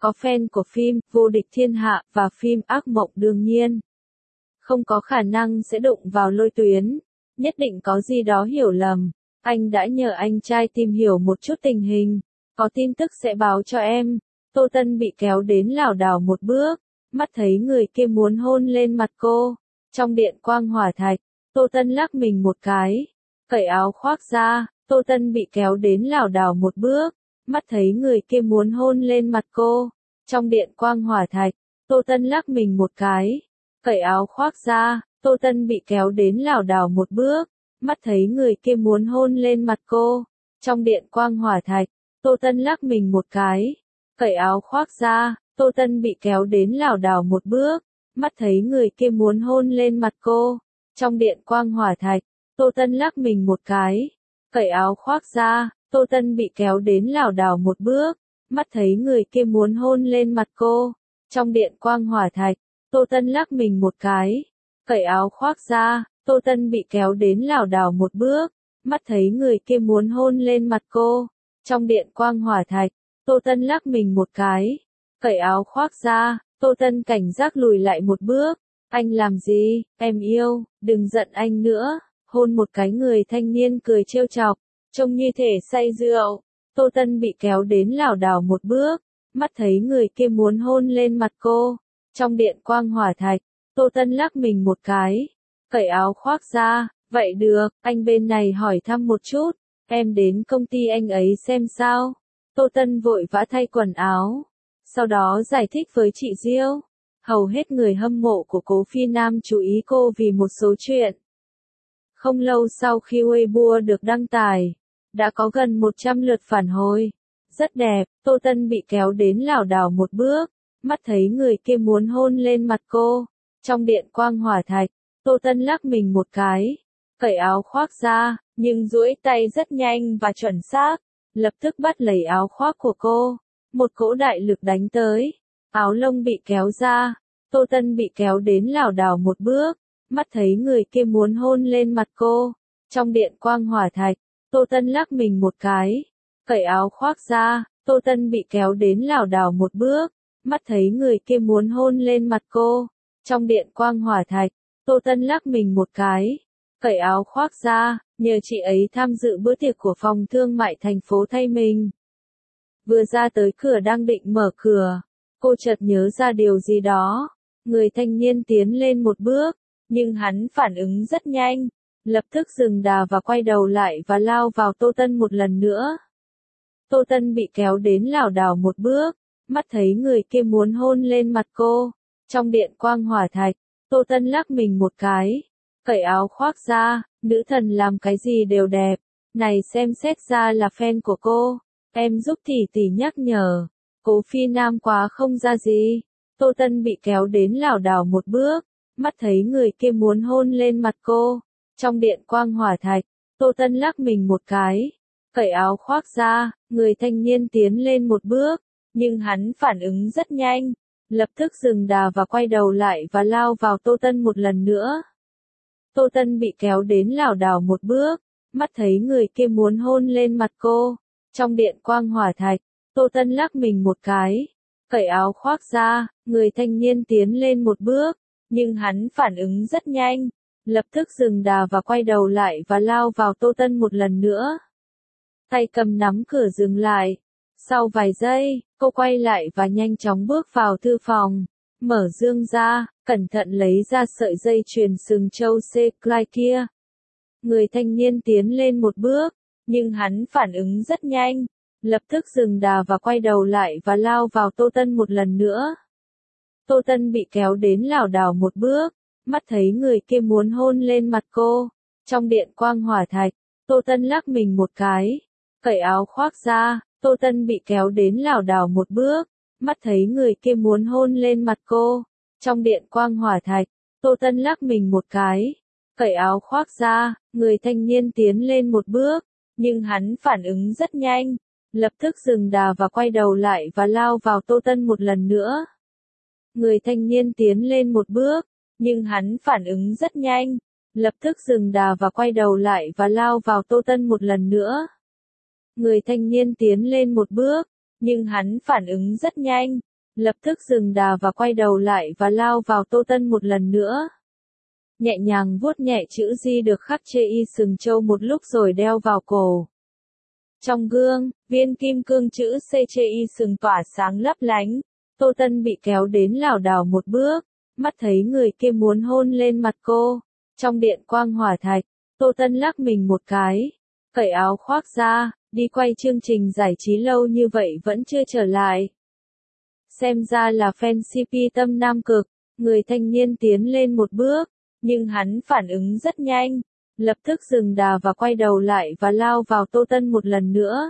Có fan của phim Vô địch thiên hạ và phim Ác mộng đương nhiên. Không có khả năng sẽ đụng vào Lôi Tuyến. Nhất định có gì đó hiểu lầm. Anh đã nhờ anh trai tìm hiểu một chút tình hình. Có tin tức sẽ báo cho em. Tô Tân bị kéo đến lảo đảo một bước. Mắt thấy người kia muốn hôn lên mặt cô. Trong điện quang hỏa thạch, Tô Tân lắc mình một cái. Cởi áo khoác ra, Tô Tân bị kéo đến lảo đảo một bước. Mắt thấy người kia muốn hôn lên mặt cô. Trong điện quang hỏa thạch, Tô Tân lắc mình một cái. Cởi áo khoác ra, Tô Tân bị kéo đến lảo đảo một bước. Mắt thấy người kia muốn hôn lên mặt cô. Trong điện quang hỏa thạch, Tô Tân lắc mình một cái. Cởi áo khoác ra, Tô Tân bị kéo đến lảo đảo một bước. Mắt thấy người kia muốn hôn lên mặt cô. Trong điện quang hỏa thạch, Tô Tân lắc mình một cái. Cởi áo khoác ra, Tô Tân bị kéo đến lảo đảo một bước. Mắt thấy người kia muốn hôn lên mặt cô. Trong điện quang hỏa thạch, Tô Tân lắc mình một cái. Cởi áo khoác ra, Tô Tân bị kéo đến lảo đảo một bước. Mắt thấy người kia muốn hôn lên mặt cô. Trong điện quang hỏa thạch, Tô Tân lắc mình một cái. Cởi áo khoác ra, Tô Tân cảnh giác lùi lại một bước. Anh làm gì, em yêu, đừng giận anh nữa. Hôn một cái, người thanh niên cười trêu chọc, trông như thể say rượu. Tô Tân bị kéo đến lảo đảo một bước. Mắt thấy người kia muốn hôn lên mặt cô. Trong điện quang hỏa thạch, Tô Tân lắc mình một cái. Cởi áo khoác ra, vậy được, anh bên này hỏi thăm một chút. Em đến công ty anh ấy xem sao. Tô Tân vội vã thay quần áo. Sau đó giải thích với chị Diêu. Hầu hết người hâm mộ của Cố Phi Nam chú ý cô vì một số chuyện. Không lâu sau khi Weibo được đăng tải, đã có gần một trăm lượt phản hồi. Rất đẹp, Tô Tân bị kéo đến lảo đảo một bước. Mắt thấy người kia muốn hôn lên mặt cô. Trong điện quang hỏa thạch, Tô Tân lắc mình một cái. Cởi áo khoác ra, nhưng duỗi tay rất nhanh và chuẩn xác. Lập tức bắt lấy áo khoác của cô. Một cỗ đại lực đánh tới. Áo lông bị kéo ra. Tô Tân bị kéo đến lảo đảo một bước. Mắt thấy người kia muốn hôn lên mặt cô. Trong điện quang hỏa thạch, Tô Tân lắc mình một cái. Cởi áo khoác ra, Tô Tân bị kéo đến lảo đảo một bước. Mắt thấy người kia muốn hôn lên mặt cô. Trong điện quang hỏa thạch, Tô Tân lắc mình một cái. Cởi áo khoác ra, nhờ chị ấy tham dự bữa tiệc của phòng thương mại thành phố thay mình. Vừa ra tới cửa đang định mở cửa, cô chợt nhớ ra điều gì đó. Người thanh niên tiến lên một bước, nhưng hắn phản ứng rất nhanh. Lập tức dừng đà và quay đầu lại và lao vào Tô Tân một lần nữa. Tô Tân bị kéo đến lảo đảo một bước. Mắt thấy người kia muốn hôn lên mặt cô. Trong điện quang hỏa thạch, Tô Tân lắc mình một cái. Cởi áo khoác ra, nữ thần làm cái gì đều đẹp. Này xem xét ra là fan của cô. Em giúp tỷ tỷ nhắc nhở. Cố Phi Nam quá không ra gì. Tô Tân bị kéo đến lảo đảo một bước. Mắt thấy người kia muốn hôn lên mặt cô. Trong điện quang hỏa thạch, Tô Tân lắc mình một cái. Cởi áo khoác ra, người thanh niên tiến lên một bước. Nhưng hắn phản ứng rất nhanh. Lập tức dừng đà và quay đầu lại và lao vào Tô Tân một lần nữa. Tô Tân bị kéo đến lảo đảo một bước. Mắt thấy người kia muốn hôn lên mặt cô. Trong điện quang hỏa thạch, Tô Tân lắc mình một cái. Cởi áo khoác ra, người thanh niên tiến lên một bước. Nhưng hắn phản ứng rất nhanh. Lập tức dừng đà và quay đầu lại và lao vào Tô Tân một lần nữa. Tay cầm nắm cửa dừng lại. Sau vài giây, cô quay lại và nhanh chóng bước vào thư phòng. Mở dương ra, cẩn thận lấy ra sợi dây chuyền sừng châu C-Clyde kia. Người thanh niên tiến lên một bước, nhưng hắn phản ứng rất nhanh. Lập tức dừng đà và quay đầu lại và lao vào Tô Tân một lần nữa. Tô Tân bị kéo đến lảo đảo một bước. Mắt thấy người kia muốn hôn lên mặt cô. Trong điện quang hỏa thạch, Tô Tân lắc mình một cái. Cởi áo khoác ra, Tô Tân bị kéo đến lảo đảo một bước. Mắt thấy người kia muốn hôn lên mặt cô. Trong điện quang hỏa thạch, Tô Tân lắc mình một cái. Cởi áo khoác ra, người thanh niên tiến lên một bước. Nhưng hắn phản ứng rất nhanh. Lập tức dừng đà và quay đầu lại và lao vào Tô Tân một lần nữa. Người thanh niên tiến lên một bước. Nhưng hắn phản ứng rất nhanh. Lập tức dừng đà và quay đầu lại và lao vào Tô Tân một lần nữa. Người thanh niên tiến lên một bước. Nhưng hắn phản ứng rất nhanh. lập tức dừng đà và quay đầu lại và lao vào Tô Tân một lần nữa. Nhẹ nhàng vuốt nhẹ chữ Di được khắc trên y sừng trâu một lúc rồi đeo vào cổ. Trong gương, viên kim cương chữ C trên y sừng tỏa sáng lấp lánh. Tô Tân bị kéo đến lảo đảo một bước, mắt thấy người kia muốn hôn lên mặt cô. Trong điện quang hỏa thạch, Tô Tân lắc mình một cái, cởi áo khoác ra, đi quay chương trình giải trí lâu như vậy vẫn chưa trở lại. Xem ra là fan xê pê tâm nam cực, người thanh niên tiến lên một bước, nhưng hắn phản ứng rất nhanh, lập tức dừng đà và quay đầu lại và lao vào Tô Tân một lần nữa.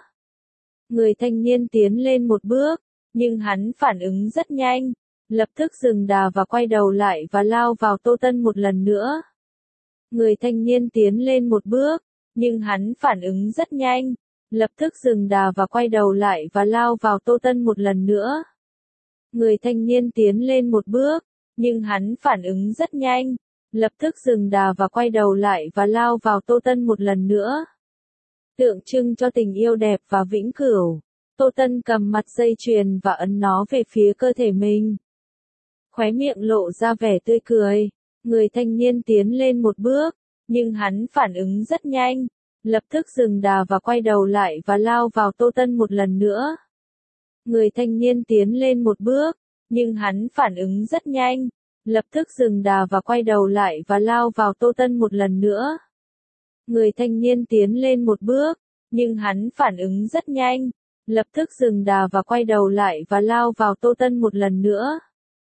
Người thanh niên tiến lên một bước, nhưng hắn phản ứng rất nhanh, lập tức dừng đà và quay đầu lại và lao vào Tô Tân một lần nữa. Người thanh niên tiến lên một bước, nhưng hắn phản ứng rất nhanh, lập tức dừng đà và quay đầu lại và lao vào Tô Tân một lần nữa. Người thanh niên tiến lên một bước, nhưng hắn phản ứng rất nhanh, lập tức dừng đà và quay đầu lại và lao vào Tô Tân một lần nữa. Tượng trưng cho tình yêu đẹp và vĩnh cửu, Tô Tân cầm mặt dây chuyền và ấn nó về phía cơ thể mình. Khóe miệng lộ ra vẻ tươi cười, người thanh niên tiến lên một bước, nhưng hắn phản ứng rất nhanh, lập tức dừng đà và quay đầu lại và lao vào Tô Tân một lần nữa. Người thanh niên tiến lên một bước, nhưng hắn phản ứng rất nhanh, lập tức dừng đà và quay đầu lại và lao vào Tô Tân một lần nữa. Người thanh niên tiến lên một bước, nhưng hắn phản ứng rất nhanh, lập tức dừng đà và quay đầu lại và lao vào Tô Tân một lần nữa.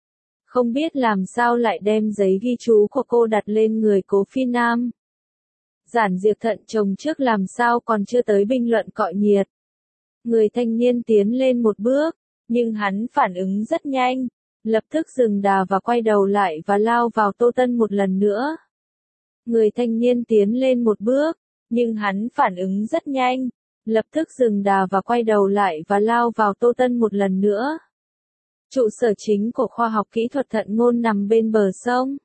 Không biết làm sao lại đem giấy ghi chú của cô đặt lên người Cố Phi Nam. Giản Diệp thận chồng trước làm sao còn chưa tới bình luận cọ nhiệt. Người thanh niên tiến lên một bước, nhưng hắn phản ứng rất nhanh, lập tức dừng đà và quay đầu lại và lao vào Tô Tân một lần nữa. Người thanh niên tiến lên một bước, nhưng hắn phản ứng rất nhanh, lập tức dừng đà và quay đầu lại và lao vào Tô Tân một lần nữa. Trụ sở chính của khoa học kỹ thuật thận ngôn nằm bên bờ sông.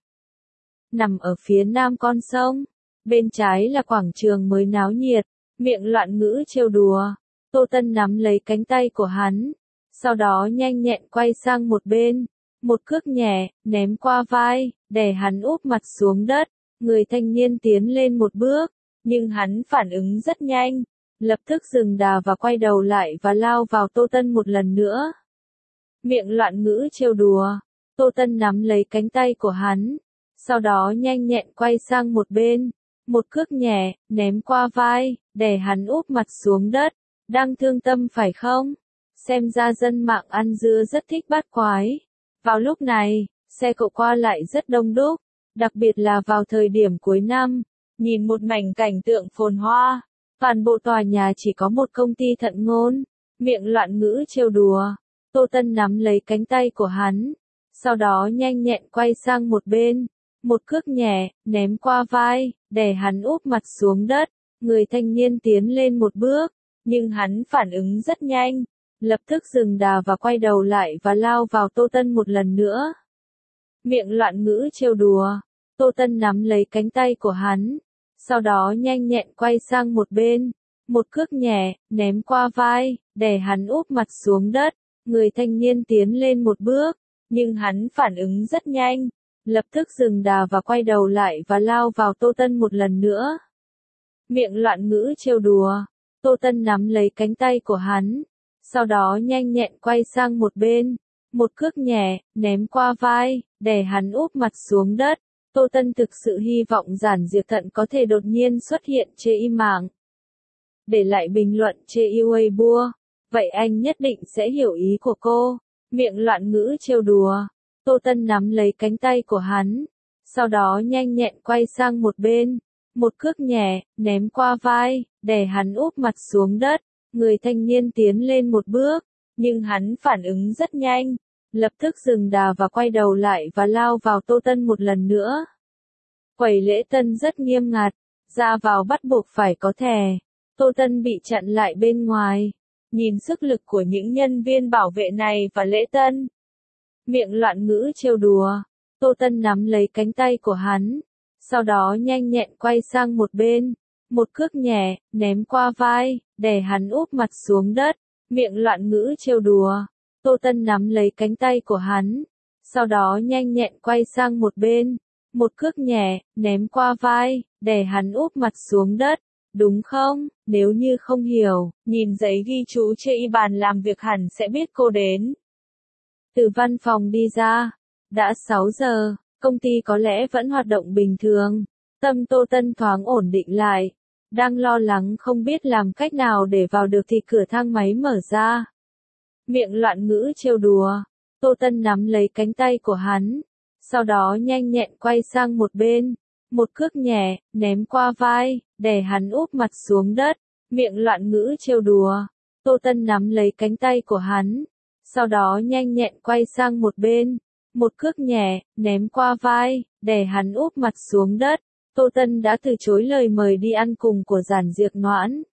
Nằm ở phía nam con sông, bên trái là quảng trường mới náo nhiệt, miệng loạn ngữ trêu đùa. Tô Tân nắm lấy cánh tay của hắn, sau đó nhanh nhẹn quay sang một bên, một cước nhẹ, ném qua vai, đè hắn úp mặt xuống đất. Người thanh niên tiến lên một bước, nhưng hắn phản ứng rất nhanh, lập tức dừng đà và quay đầu lại và lao vào Tô Tân một lần nữa. Miệng loạn ngữ trêu đùa, Tô Tân nắm lấy cánh tay của hắn, sau đó nhanh nhẹn quay sang một bên, một cước nhẹ, ném qua vai, đè hắn úp mặt xuống đất. Đang thương tâm phải không? Xem ra dân mạng ăn dưa rất thích bắt quái. Vào lúc này, xe cộ qua lại rất đông đúc, đặc biệt là vào thời điểm cuối năm, nhìn một mảnh cảnh tượng phồn hoa, toàn bộ tòa nhà chỉ có một công ty thận ngôn, miệng loạn ngữ trêu đùa. Tô Tân nắm lấy cánh tay của hắn, sau đó nhanh nhẹn quay sang một bên, một cước nhẹ, ném qua vai, đè hắn úp mặt xuống đất. Người thanh niên tiến lên một bước, nhưng hắn phản ứng rất nhanh, lập tức dừng đà và quay đầu lại và lao vào Tô Tân một lần nữa. Miệng loạn ngữ trêu đùa, Tô Tân nắm lấy cánh tay của hắn, sau đó nhanh nhẹn quay sang một bên, một cước nhẹ, ném qua vai, đè hắn úp mặt xuống đất. Người thanh niên tiến lên một bước, nhưng hắn phản ứng rất nhanh, lập tức dừng đà và quay đầu lại và lao vào Tô Tân một lần nữa. Miệng loạn ngữ trêu đùa, Tô Tân nắm lấy cánh tay của hắn, sau đó nhanh nhẹn quay sang một bên, một cước nhẹ, ném qua vai, đè hắn úp mặt xuống đất. Tô Tân thực sự hy vọng Giản Diệp thận có thể đột nhiên xuất hiện trên im mạng. Để lại bình luận trên Weibo, vậy anh nhất định sẽ hiểu ý của cô. Miệng loạn ngữ trêu đùa, Tô Tân nắm lấy cánh tay của hắn, sau đó nhanh nhẹn quay sang một bên, một cước nhẹ, ném qua vai, đè hắn úp mặt xuống đất. Người thanh niên tiến lên một bước, nhưng hắn phản ứng rất nhanh, lập tức dừng đà và quay đầu lại và lao vào Tô Tân một lần nữa. Quầy lễ tân rất nghiêm ngặt, ra vào bắt buộc phải có thẻ. Tô Tân bị chặn lại bên ngoài. Nhìn sức lực của những nhân viên bảo vệ này và lễ tân. Miệng loạn ngữ trêu đùa, Tô Tân nắm lấy cánh tay của hắn, sau đó nhanh nhẹn quay sang một bên, một cước nhẹ, ném qua vai, đè hắn úp mặt xuống đất. Miệng loạn ngữ trêu đùa, Tô Tân nắm lấy cánh tay của hắn, sau đó nhanh nhẹn quay sang một bên, một cước nhẹ, ném qua vai, đè hắn úp mặt xuống đất. Đúng không? Nếu như không hiểu, nhìn giấy ghi chú trên bàn làm việc hẳn sẽ biết cô đến. Từ văn phòng đi ra, đã sáu giờ, công ty có lẽ vẫn hoạt động bình thường. Tâm Tô Tân thoáng ổn định lại, đang lo lắng không biết làm cách nào để vào được thì cửa thang máy mở ra. Miệng loạn ngữ trêu đùa, Tô Tân nắm lấy cánh tay của hắn, sau đó nhanh nhẹn quay sang một bên, một cước nhẹ, ném qua vai, đè hắn úp mặt xuống đất. Miệng loạn ngữ trêu đùa, Tô Tân nắm lấy cánh tay của hắn, sau đó nhanh nhẹn quay sang một bên, một cước nhẹ, ném qua vai, đè hắn úp mặt xuống đất. Tô Tân đã từ chối lời mời đi ăn cùng của Giản Diệc Noãn.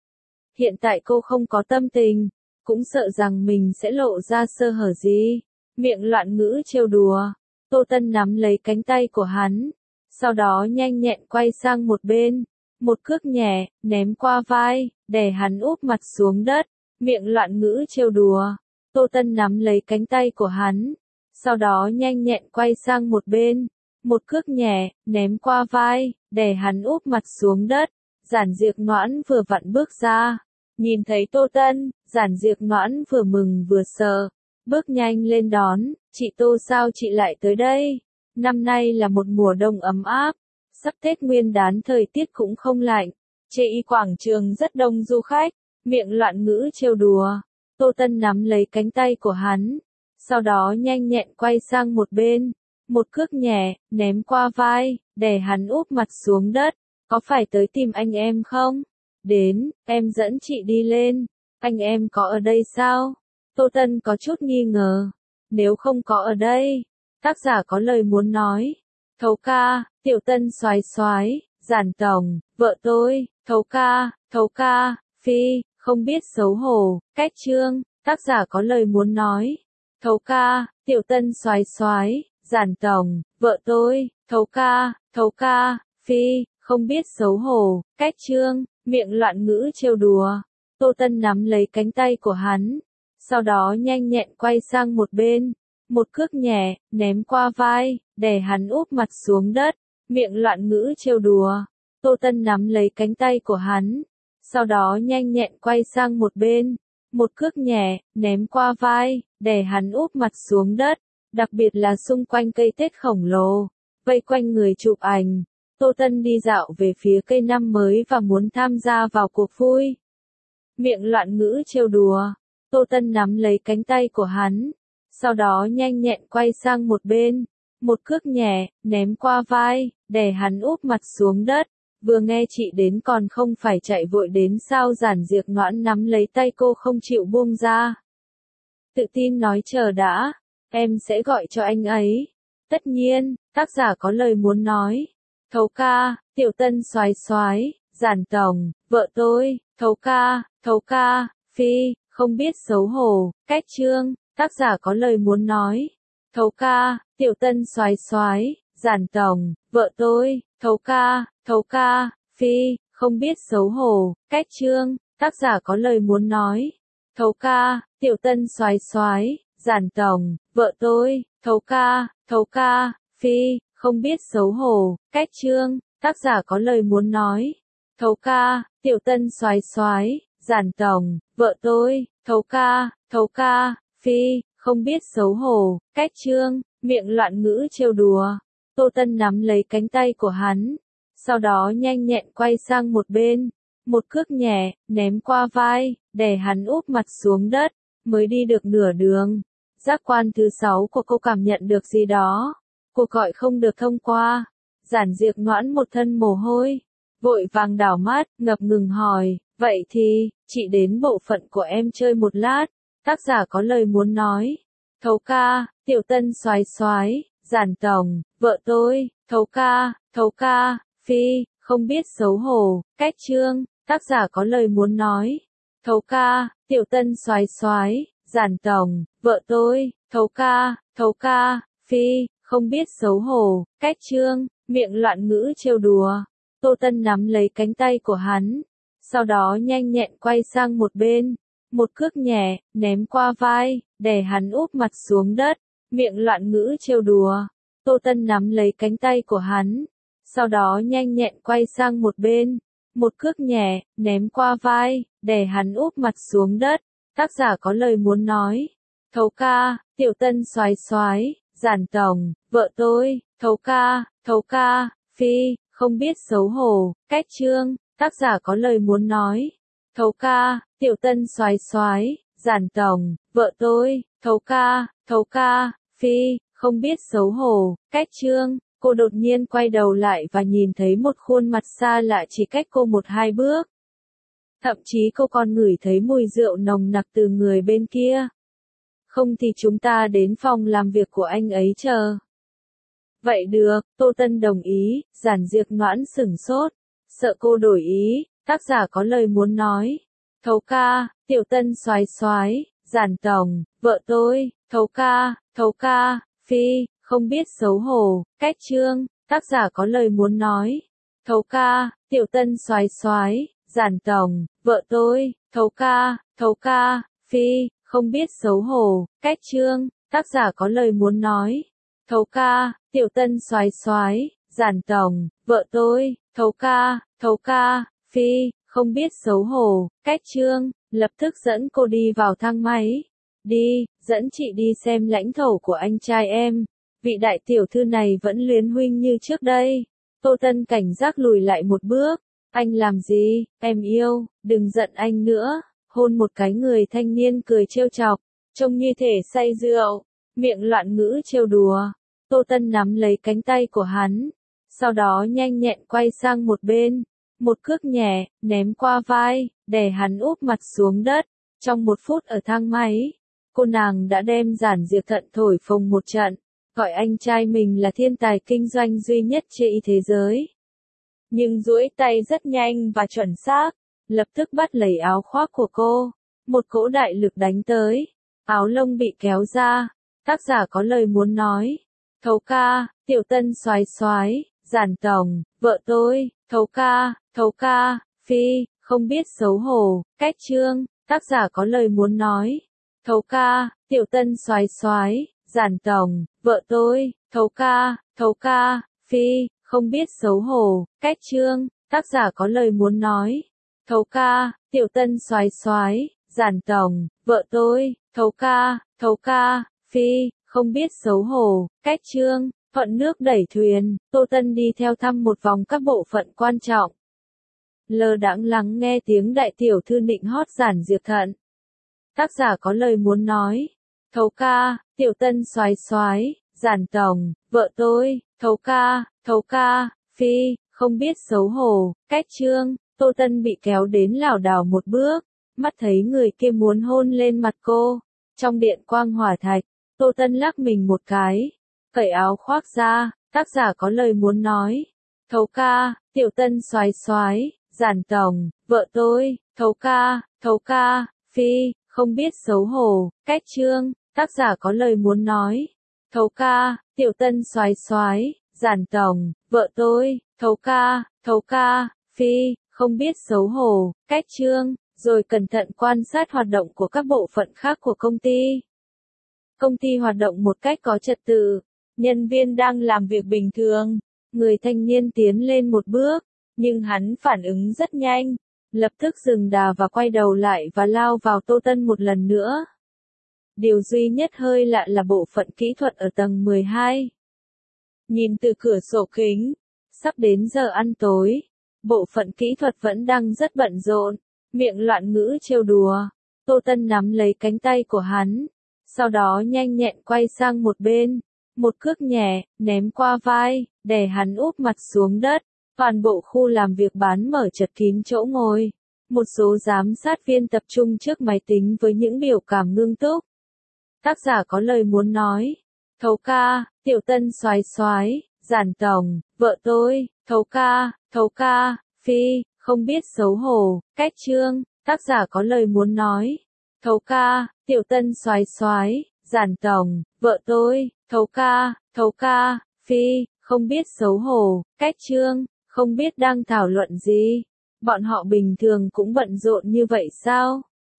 Hiện tại cô không có tâm tình, cũng sợ rằng mình sẽ lộ ra sơ hở gì. Miệng loạn ngữ trêu đùa, Tô Tân nắm lấy cánh tay của hắn, sau đó nhanh nhẹn quay sang một bên, một cước nhẹ, ném qua vai, đè hắn úp mặt xuống đất. Miệng loạn ngữ trêu đùa, Tô Tân nắm lấy cánh tay của hắn, sau đó nhanh nhẹn quay sang một bên, một cước nhẹ, ném qua vai, đè hắn úp mặt xuống đất. Giản Diệc Noãn vừa vặn bước ra, nhìn thấy Tô Tân, Giản Diệc Noãn vừa mừng vừa sợ, bước nhanh lên đón. Chị Tô, sao chị lại tới đây? Năm nay là một mùa đông ấm áp, sắp Tết Nguyên đán thời tiết cũng không lạnh, trên quảng trường rất đông du khách. Miệng loạn ngữ trêu đùa, Tô Tân nắm lấy cánh tay của hắn, sau đó nhanh nhẹn quay sang một bên, một cước nhẹ, ném qua vai, đè hắn úp mặt xuống đất. Có phải tới tìm anh em không? Đến, em dẫn chị đi lên. Anh em có ở đây sao? Tô Tân có chút nghi ngờ. Nếu không có ở đây, tác giả có lời muốn nói. Thấu ca, Tiểu Tân xoái xoái, Giản tổng, vợ tôi, thấu ca, thấu ca, phi, không biết xấu hổ, cách chương, tác giả có lời muốn nói. Thấu ca, Tiểu Tân xoái xoái, Giản tổng, vợ tôi, thấu ca, thấu ca, phi, không biết xấu hổ, cách chương. Miệng loạn ngữ trêu đùa, Tô Tân nắm lấy cánh tay của hắn, sau đó nhanh nhẹn quay sang một bên, một cước nhẹ, ném qua vai, đè hắn úp mặt xuống đất. Miệng loạn ngữ trêu đùa, Tô Tân nắm lấy cánh tay của hắn, sau đó nhanh nhẹn quay sang một bên, một cước nhẹ, ném qua vai, đè hắn úp mặt xuống đất. Đặc biệt là xung quanh cây Tết khổng lồ, vây quanh người chụp ảnh. Tô Tân đi dạo về phía cây năm mới và muốn tham gia vào cuộc vui. Miệng loạn ngữ trêu đùa, Tô Tân nắm lấy cánh tay của hắn, sau đó nhanh nhẹn quay sang một bên, một cước nhẹ, ném qua vai, đè hắn úp mặt xuống đất. Vừa nghe chị đến còn không phải chạy vội đến sao? Giản Diệc Noãn nắm lấy tay cô không chịu buông ra. Tự tin nói chờ đã, em sẽ gọi cho anh ấy. Tất nhiên, tác giả có lời muốn nói. Thấu ca, Tiểu Tân xoái xoái, Giản tổng, vợ tôi, thấu ca, thấu ca, phi, không biết xấu hổ, cách chương, tác giả có lời muốn nói. Thấu ca, Tiểu Tân xoái xoái, Giản tổng, vợ tôi, thấu ca, thấu ca, phi, không biết xấu hổ, cách chương, tác giả có lời muốn nói. Thấu ca, Tiểu Tân xoái xoái, Giản tổng, vợ tôi, thấu ca, thấu ca, phi, không biết xấu hổ, cách chương, tác giả có lời muốn nói. Thấu ca, Tiểu Tân xoái xoái, Giản tổng, vợ tôi, thấu ca, thấu ca, phi, không biết xấu hổ, cách chương. Miệng loạn ngữ trêu đùa, Tô Tân nắm lấy cánh tay của hắn, sau đó nhanh nhẹn quay sang một bên, một cước nhẹ, ném qua vai, đè hắn úp mặt xuống đất. Mới đi được nửa đường, giác quan thứ sáu của cô cảm nhận được gì đó. Cuộc gọi không được thông qua. Giản Diệc Noãn một thân mồ hôi, vội vàng đảo mắt, ngập ngừng hỏi, vậy thì, chị đến bộ phận của em chơi một lát. Tác giả có lời muốn nói. Thấu ca, Tiểu Tân xoái xoái, Giản tổng, vợ tôi, thấu ca, thấu ca, phi, không biết xấu hổ, cách chương, tác giả có lời muốn nói. Thấu ca, Tiểu Tân xoái xoái, Giản tổng, vợ tôi, thấu ca, thấu ca, phi, không biết xấu hổ, cách chương. Miệng loạn ngữ trêu đùa, Tô Tân nắm lấy cánh tay của hắn, sau đó nhanh nhẹn quay sang một bên, một cước nhẹ, ném qua vai, đè hắn úp mặt xuống đất, miệng loạn ngữ trêu đùa. Tô Tân nắm lấy cánh tay của hắn, sau đó nhanh nhẹn quay sang một bên, một cước nhẹ, ném qua vai, đè hắn úp mặt xuống đất. Tác giả có lời muốn nói. Thấu ca, Tiểu Tân soái soái, Giản tổng, vợ tôi, thấu ca, thấu ca, phi, không biết xấu hổ, cách chương. Tác giả có lời muốn nói. Thấu ca, Tiểu Tân soái soái, Giản tổng, vợ tôi, thấu ca, thấu ca, phi, không biết xấu hổ, cách chương. Cô đột nhiên quay đầu lại và nhìn thấy một khuôn mặt xa lạ chỉ cách cô một hai bước. Thậm chí cô còn ngửi thấy mùi rượu nồng nặc từ người bên kia. Không thì chúng ta đến phòng làm việc của anh ấy chờ. Vậy được, Tô Tân đồng ý. Giản Diệp Noãn sửng sốt, sợ cô đổi ý. Tác giả có lời muốn nói. Thấu ca, Tiểu Tân soái soái, Giản tổng, vợ tôi, thấu ca, thấu ca, phi, không biết xấu hổ, cách chương. Tác giả có lời muốn nói. Thấu ca, Tiểu Tân soái soái, Giản tổng, vợ tôi, thấu ca, thấu ca, phi, không biết xấu hổ, cách chương. Tác giả có lời muốn nói. Thấu ca, Tiểu Tân soái soái, Giản tổng, vợ tôi, thấu ca, thấu ca, phi, không biết xấu hổ, cách chương. Lập tức dẫn cô đi vào thang máy. Đi, dẫn chị đi xem lãnh thổ của anh trai em. Vị đại tiểu thư này vẫn luyến huynh như trước đây. Tô Tân cảnh giác lùi lại một bước. Anh làm gì, em yêu, đừng giận anh nữa. Hôn một cái, người thanh niên cười trêu chọc, trông như thể say rượu, miệng loạn ngữ trêu đùa. Tô Tân nắm lấy cánh tay của hắn, sau đó nhanh nhẹn quay sang một bên, một cước nhẹ, ném qua vai, đè hắn úp mặt xuống đất. Trong một phút ở thang máy, cô nàng đã đem Giản Diệp Thận thổi phồng một trận, gọi anh trai mình là thiên tài kinh doanh duy nhất trên thế giới. Nhưng duỗi tay rất nhanh và chuẩn xác, lập tức bắt lấy áo khoác của cô, một cỗ đại lực đánh tới, áo lông bị kéo ra. Tác giả có lời muốn nói. Thấu ca, Tiểu Tân soái soái, Giản tổng, vợ tôi, thấu ca, thấu ca, phi, không biết xấu hổ, cách chương. Tác giả có lời muốn nói. Thấu ca, Tiểu Tân soái soái, Giản tổng, vợ tôi, thấu ca, thấu ca, phi, không biết xấu hổ, cách chương. Tác giả có lời muốn nói. Thấu ca, Tiểu Tân soái soái, Giản tổng, vợ tôi, thấu ca, thấu ca, phi, không biết xấu hổ, cách chương. Thuận nước đẩy thuyền, Tô Tân đi theo thăm một vòng các bộ phận quan trọng. Lơ đãng lắng nghe tiếng đại tiểu thư nịnh hót Giản Diệp Thận. Tác giả có lời muốn nói. Thấu ca, Tiểu Tân soái soái, Giản tổng, vợ tôi, thấu ca, thấu ca, phi, không biết xấu hổ, cách chương. Tô Tân bị kéo đến lảo đảo một bước, mắt thấy người kia muốn hôn lên mặt cô. Trong điện quang hỏa thạch, Tô Tân lắc mình một cái, cởi áo khoác ra. Tác giả có lời muốn nói. Thấu ca, Tiểu Tân soái soái, Giản tổng, vợ tôi, thấu ca, thấu ca, phi, không biết xấu hổ, cách chương. Tác giả có lời muốn nói. Thấu ca, Tiểu Tân soái soái, Giản tổng, vợ tôi, thấu ca, thấu ca, phi, không biết xấu hổ, cách chương. Rồi cẩn thận quan sát hoạt động của các bộ phận khác của công ty. Công ty hoạt động một cách có trật tự, nhân viên đang làm việc bình thường. Người thanh niên tiến lên một bước, nhưng hắn phản ứng rất nhanh, lập tức dừng đà và quay đầu lại và lao vào Tô Tân một lần nữa. Điều duy nhất hơi lạ là bộ phận kỹ thuật ở tầng mười hai. Nhìn từ cửa sổ kính, sắp đến giờ ăn tối, bộ phận kỹ thuật vẫn đang rất bận rộn, miệng loạn ngữ trêu đùa. Tô Tân nắm lấy cánh tay của hắn, sau đó nhanh nhẹn quay sang một bên, một cước nhẹ, ném qua vai, đè hắn úp mặt xuống đất. Toàn bộ khu làm việc bán mở chật kín chỗ ngồi. Một số giám sát viên tập trung trước máy tính với những biểu cảm ngưng túc. Tác giả có lời muốn nói. Thấu ca, Tiểu Tân soái soái, Giản tổng, vợ tôi, thấu ca, thấu ca, phi, không biết xấu hổ, cách chương. Tác giả có lời muốn nói. Thấu ca, Tiểu Tân soái soái, Giản tổng, vợ tôi, thấu ca, thấu ca, phi, không biết xấu hổ, cách chương. Không biết đang thảo luận gì. Bọn họ bình thường cũng bận rộn như vậy sao?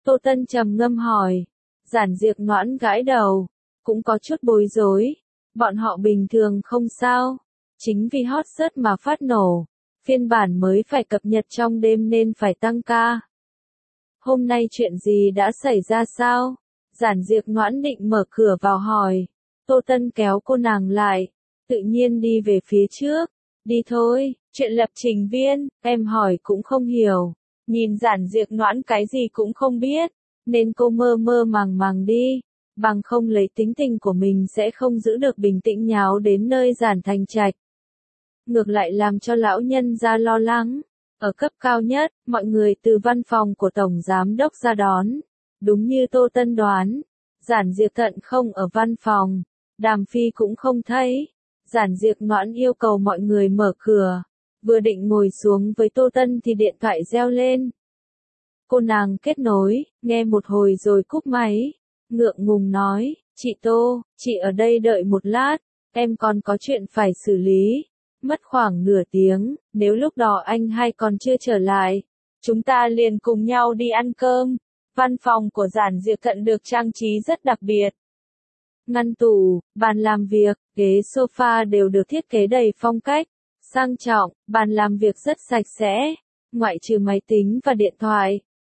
Tô Tân trầm ngâm hỏi. Giản Diệp Noãn gãi đầu, cũng có chút bối rối. Bọn họ bình thường không sao, chính vì hot search mà phát nổ, phiên bản mới phải cập nhật trong đêm nên phải tăng ca. Hôm nay chuyện gì đã xảy ra sao? Giản Diệp Noãn định mở cửa vào hỏi. Tô Tân kéo cô nàng lại, tự nhiên đi về phía trước. Đi thôi, chuyện lập trình viên, em hỏi cũng không hiểu. Nhìn Giản Diệp Noãn cái gì cũng không biết, nên cô mơ mơ màng màng đi. Bằng không lấy tính tình của mình sẽ không giữ được bình tĩnh nháo đến nơi Giản Thành Trạch. Ngược lại làm cho lão nhân ra lo lắng. Ở cấp cao nhất, mọi người từ văn phòng của Tổng Giám Đốc ra đón. Đúng như Tô Tân đoán, Giản Diệp Thận không ở văn phòng, Đàm Phi cũng không thấy. Giản Diệp Noãn yêu cầu mọi người mở cửa, vừa định ngồi xuống với Tô Tân thì điện thoại reo lên. Cô nàng kết nối, nghe một hồi rồi cúp máy, ngượng ngùng nói, chị Tô, chị ở đây đợi một lát, em còn có chuyện phải xử lý. Mất khoảng nửa tiếng, nếu lúc đó anh hai còn chưa trở lại, chúng ta liền cùng nhau đi ăn cơm. Văn phòng của Giản Diệp Thận được trang trí rất đặc biệt. Ngăn tủ, bàn làm việc, ghế sofa đều được thiết kế đầy phong cách, sang trọng, bàn làm việc rất sạch sẽ, ngoại trừ máy tính và điện thoại,